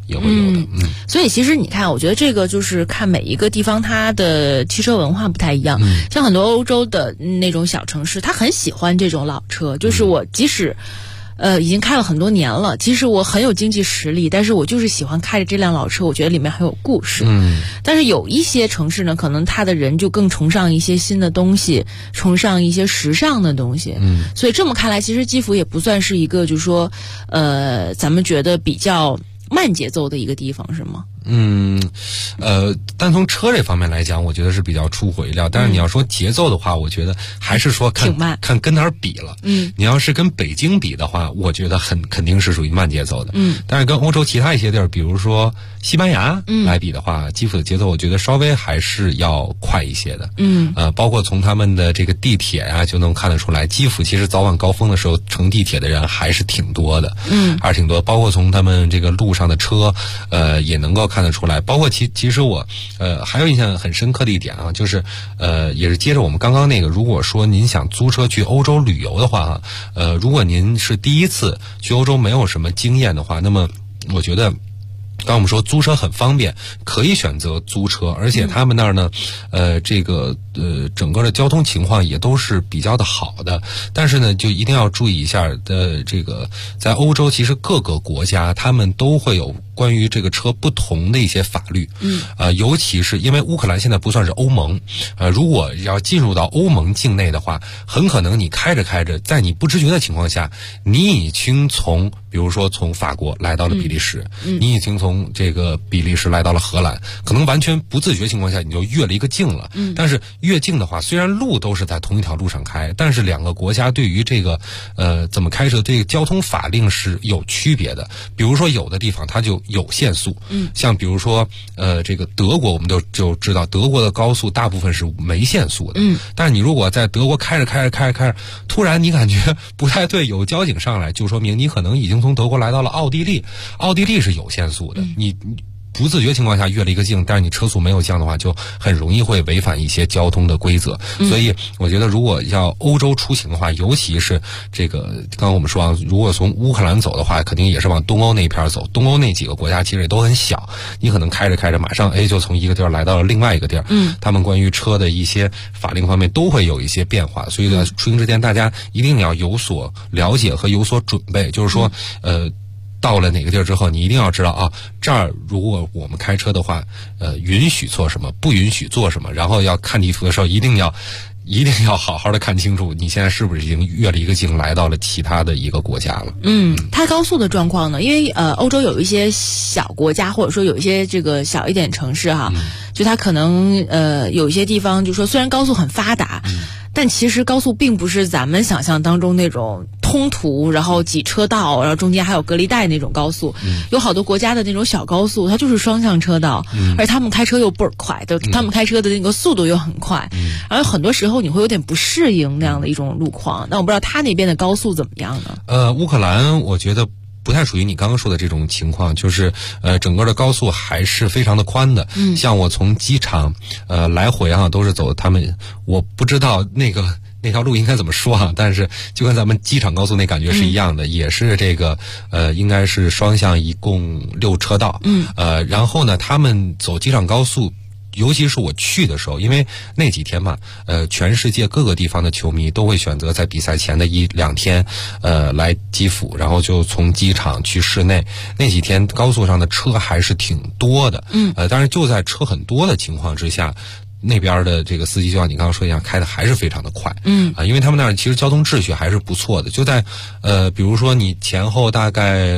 Speaker 10: 也会有的。
Speaker 3: 所以其实你看，我觉得这个就是看每一个地方它的汽车文化不太一样。像很多欧洲的那种小城市，他很喜欢这种老车，就是我即使已经开了很多年了，即使我很有经济实力，但是我就是喜欢开着这辆老车，我觉得里面很有故事。但是有一些城市呢，可能他的人就更崇尚一些新的东西，崇尚一些时尚的东西。所以这么看来，其实基辅也不算是一个就是说咱们觉得比较慢节奏的一个地方，是吗？
Speaker 10: 但从车这方面来讲，我觉得是比较出乎意料。但是你要说节奏的话，我觉得还是说看跟哪儿比了。你要是跟北京比的话，我觉得肯定是属于慢节奏的。但是跟欧洲其他一些地儿，比如说西班牙来比的话，基辅的节奏我觉得稍微还是要快一些的。包括从他们的这个地铁啊，就能看得出来，基辅其实早晚高峰的时候乘地铁的人还是挺多的。还是挺多。包括从他们这个路上的车，也能够看得出来。包括其实我还有印象很深刻的一点啊，就是也是接着我们刚刚那个，如果说您想租车去欧洲旅游的话，如果您是第一次去欧洲没有什么经验的话，那么我觉得刚我们说租车很方便，可以选择租车，而且他们那儿呢，整个的交通情况也都是比较的好的。但是呢，就一定要注意一下这个在欧洲，其实各个国家他们都会有关于这个车不同的一些法律。尤其是因为乌克兰现在不算是欧盟，如果要进入到欧盟境内的话，很可能你开着开着，在你不知觉的情况下，你已经比如说从法国来到了比利时，你已经从这个比利时来到了荷兰，可能完全不自觉情况下你就越了一个境了。但是越境的话，虽然路都是在同一条路上开，但是两个国家对于这个怎么开车这个交通法令是有区别的。比如说有的地方它就有限速，像比如说这个德国我们就知道，德国的高速大部分是没限速的。但是你如果在德国开着，突然你感觉不太对，有交警上来，就说明你可能已经从德国来到了奥地利，奥地利是有限速的，你不自觉情况下越了一个境，但是你车速没有降的话，就很容易会违反一些交通的规则。所以我觉得如果要欧洲出行的话，尤其是这个刚刚我们说啊，如果从乌克兰走的话，肯定也是往东欧那片走，东欧那几个国家其实也都很小，你可能开着马上就从一个地儿来到了另外一个地儿。他们关于车的一些法令方面都会有一些变化，所以在出行之前大家一定要有所了解和有所准备，就是说到了哪个地儿之后，你一定要知道啊，这儿如果我们开车的话，允许做什么，不允许做什么，然后要看地图的时候一定要好好的看清楚，你现在是不是已经越了一个境，来到了其他的一个国家了。
Speaker 3: 太高速的状况呢，因为欧洲有一些小国家，或者说有一些这个小一点城市哈，就它可能有一些地方，就说虽然高速很发达，但其实高速并不是咱们想象当中那种通途，然后几车道，然后中间还有隔离带那种高速。有好多国家的那种小高速，它就是双向车道，而他们开车又倍儿快的，他们开车的那个速度又很快，然后很多时候你会有点不适应那样的一种路况。那我不知道他那边的高速怎么样呢？
Speaker 10: 乌克兰我觉得不太属于你刚刚说的这种情况，就是整个的高速还是非常的宽的。像我从机场来回啊，都是走他们，我不知道那条路应该怎么说啊，但是就跟咱们机场高速那感觉是一样的，也是这个应该是双向，一共6车道。然后呢，他们走机场高速，尤其是我去的时候，因为那几天嘛，全世界各个地方的球迷都会选择在比赛前的1-2天，来基辅，然后就从机场去市内。那几天高速上的车还是挺多的。但是就在车很多的情况之下，那边的这个司机就像你刚刚说一样，开的还是非常的快。因为他们那儿其实交通秩序还是不错的，就在比如说你前后大概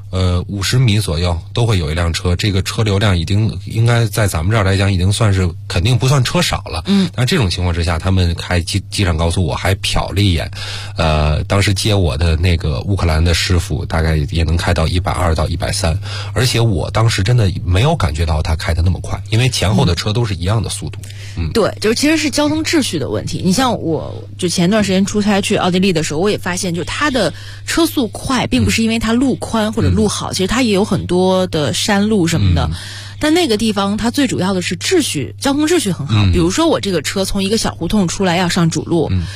Speaker 10: 50米左右都会有一辆车，这个车流量应该在咱们这儿来讲已经算是肯定不算车少了。但这种情况之下，他们开机场高速，我还瞟了一眼，当时接我的那个乌克兰的师傅大概也能开到120到130，而且我当时真的没有感觉到他开的那么快，因为前后的车都是一样的速度。
Speaker 3: 对，就是其实是交通秩序的问题。你像我就前段时间出差去奥地利的时候，我也发现，就它的车速快，并不是因为它路宽或者路好，其实它也有很多的山路什么的。但那个地方它最主要的是交通秩序很好。比如说我这个车从一个小胡同出来要上主路，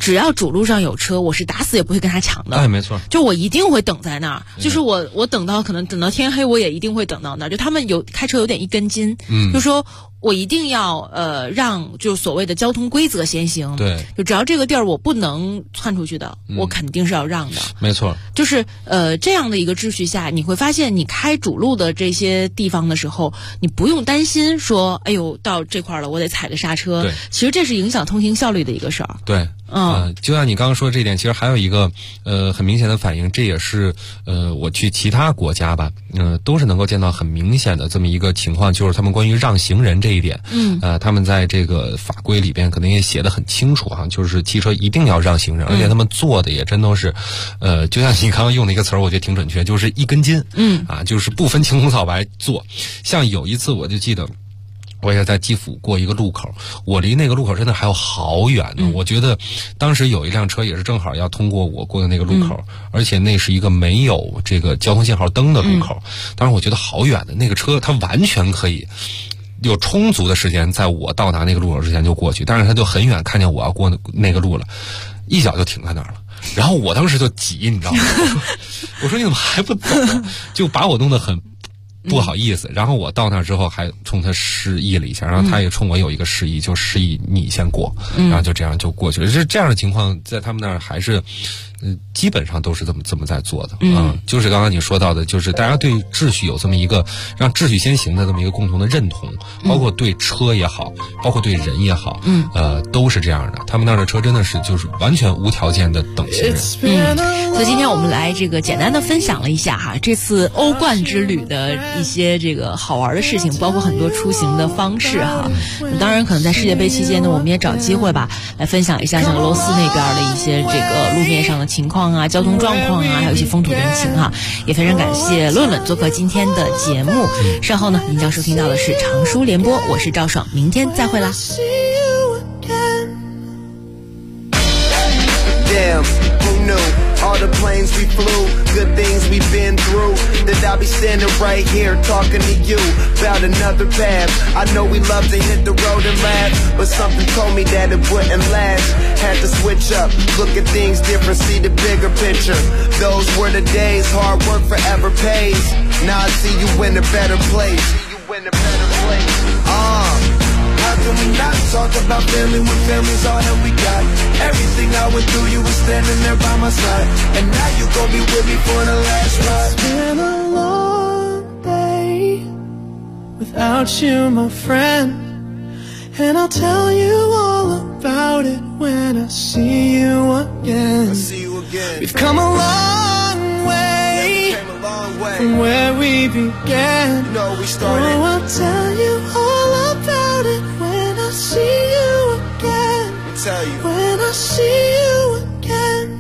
Speaker 3: 只要主路上有车，我是打死也不会跟他抢的。
Speaker 10: 哎，没错，
Speaker 3: 就我一定会等在那儿，就是我等到可能等到天黑，我也一定会等到那儿。就他们开车有点一根筋，就说我一定要让就所谓的交通规则先行。
Speaker 10: 对，
Speaker 3: 就只要这个地儿我不能窜出去的，我肯定是要让的。
Speaker 10: 没错，
Speaker 3: 就是这样的一个秩序下，你会发现你开主路的这些地方的时候，你不用担心说，哎呦，到这块了我得踩个刹车。
Speaker 10: 对，
Speaker 3: 其实这是影响通行效率的一个事儿。
Speaker 10: 对。就像你刚刚说的这一点，其实还有一个很明显的反应，这也是我去其他国家吧，都是能够见到很明显的这么一个情况，就是他们关于让行人这一点，他们在这个法规里边可能也写得很清楚啊，就是汽车一定要让行人，而且他们做的也真都是，就像你刚刚用的一个词儿，我觉得挺准确，就是一根筋，就是不分青红皂白做。像有一次我就记得。我也在基辅过一个路口，我离那个路口真的还有好远呢。我觉得当时有一辆车也是正好要通过我过的那个路口，而且那是一个没有这个交通信号灯的路口。当时我觉得好远的，那个车它完全可以有充足的时间在我到达那个路口之前就过去，但是它就很远看见我要过那个路了，一脚就停在那儿了。然后我当时就急，你知道吗？我说你怎么还不走？就把我弄得很不好意思，然后我到那之后还冲他示意了一下，然后他也冲我有一个示意，就示意你先过，然后就这样就过去了。这样的情况在他们那儿还是基本上都是这么在做的就是刚刚你说到的，就是大家对秩序有这么一个让秩序先行的这么一个共同的认同，包括对车也好，包括对人也好，都是这样的。他们那儿的车真的是就是完全无条件的等行人。
Speaker 3: 所以今天我们来这个简单的分享了一下哈，这次欧冠之旅的一些这个好玩的事情，包括很多出行的方式哈。当然，可能在世界杯期间呢，我们也找机会吧，来分享一下像俄罗斯那边的一些这个路面上的情况啊、交通状况啊，还有一些风土人情哈。也非常感谢论论做客今天的节目。稍后呢，您将收听到的是长书联播，我是赵爽，明天再会啦。
Speaker 14: All the planes we flew, good things we've been through, that I'll be standing right here talking to you about another path. I know we love to hit the road and laugh, but something told me that it wouldn't last. Had to switch up, look at things different, see the bigger picture. Those were the days, hard work forever pays. Now I see you in a better place. How can we not talk about family when family's all that we got? Everything I went through, you were standing there by my side, and now you gon' be with me for the last ride.
Speaker 11: It's been a long day without you, my friend, and I'll tell you all about it when I see you again. We've come a long way from where we began. Oh, I'll tell you all about it when I see you again. When I see you again.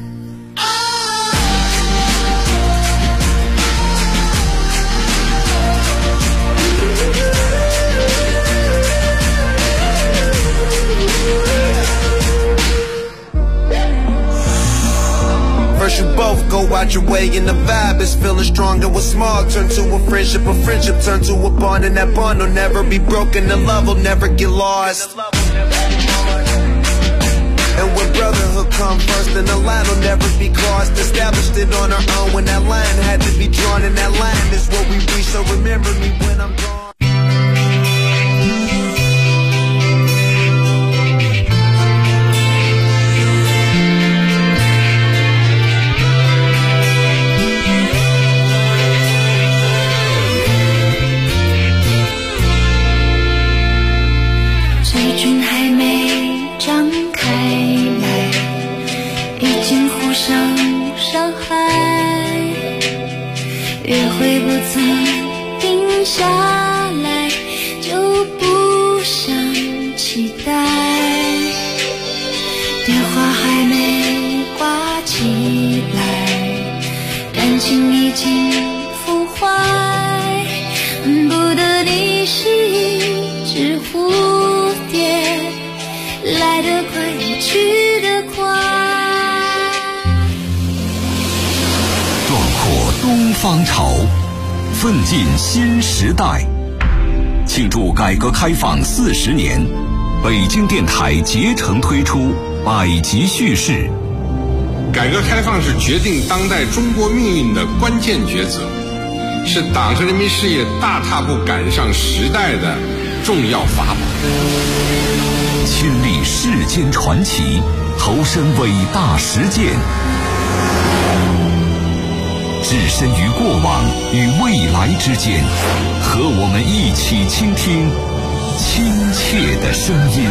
Speaker 14: First you both go out your way and the vibe is feeling stronger. What's small turn to a friendship turn to a bond, and that bond will never be broken. The love will never get lost. And when brotherhood come first, then the line will never be crossed. Established it on our own when that line had to be drawn, and that line is what we reach. So remember me when I'm gone.
Speaker 15: 方潮，奋进新时代。庆祝改革开放40年，北京电台竭诚推出百集叙事。
Speaker 16: 改革开放是决定当代中国命运的关键抉择，是党和人民事业大踏步赶上时代的重要法宝。
Speaker 15: 亲历世间传奇，投身伟大实践，置身于过往与未来之间，和我们一起倾听亲切的声音。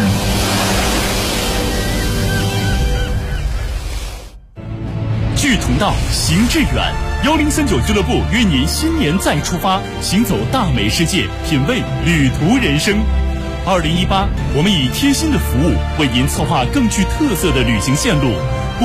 Speaker 13: 志同道，行致远。1039俱乐部约您新年再出发，行走大美世界，品味旅途人生。2018，我们以贴心的服务为您策划更具特色的旅行线路，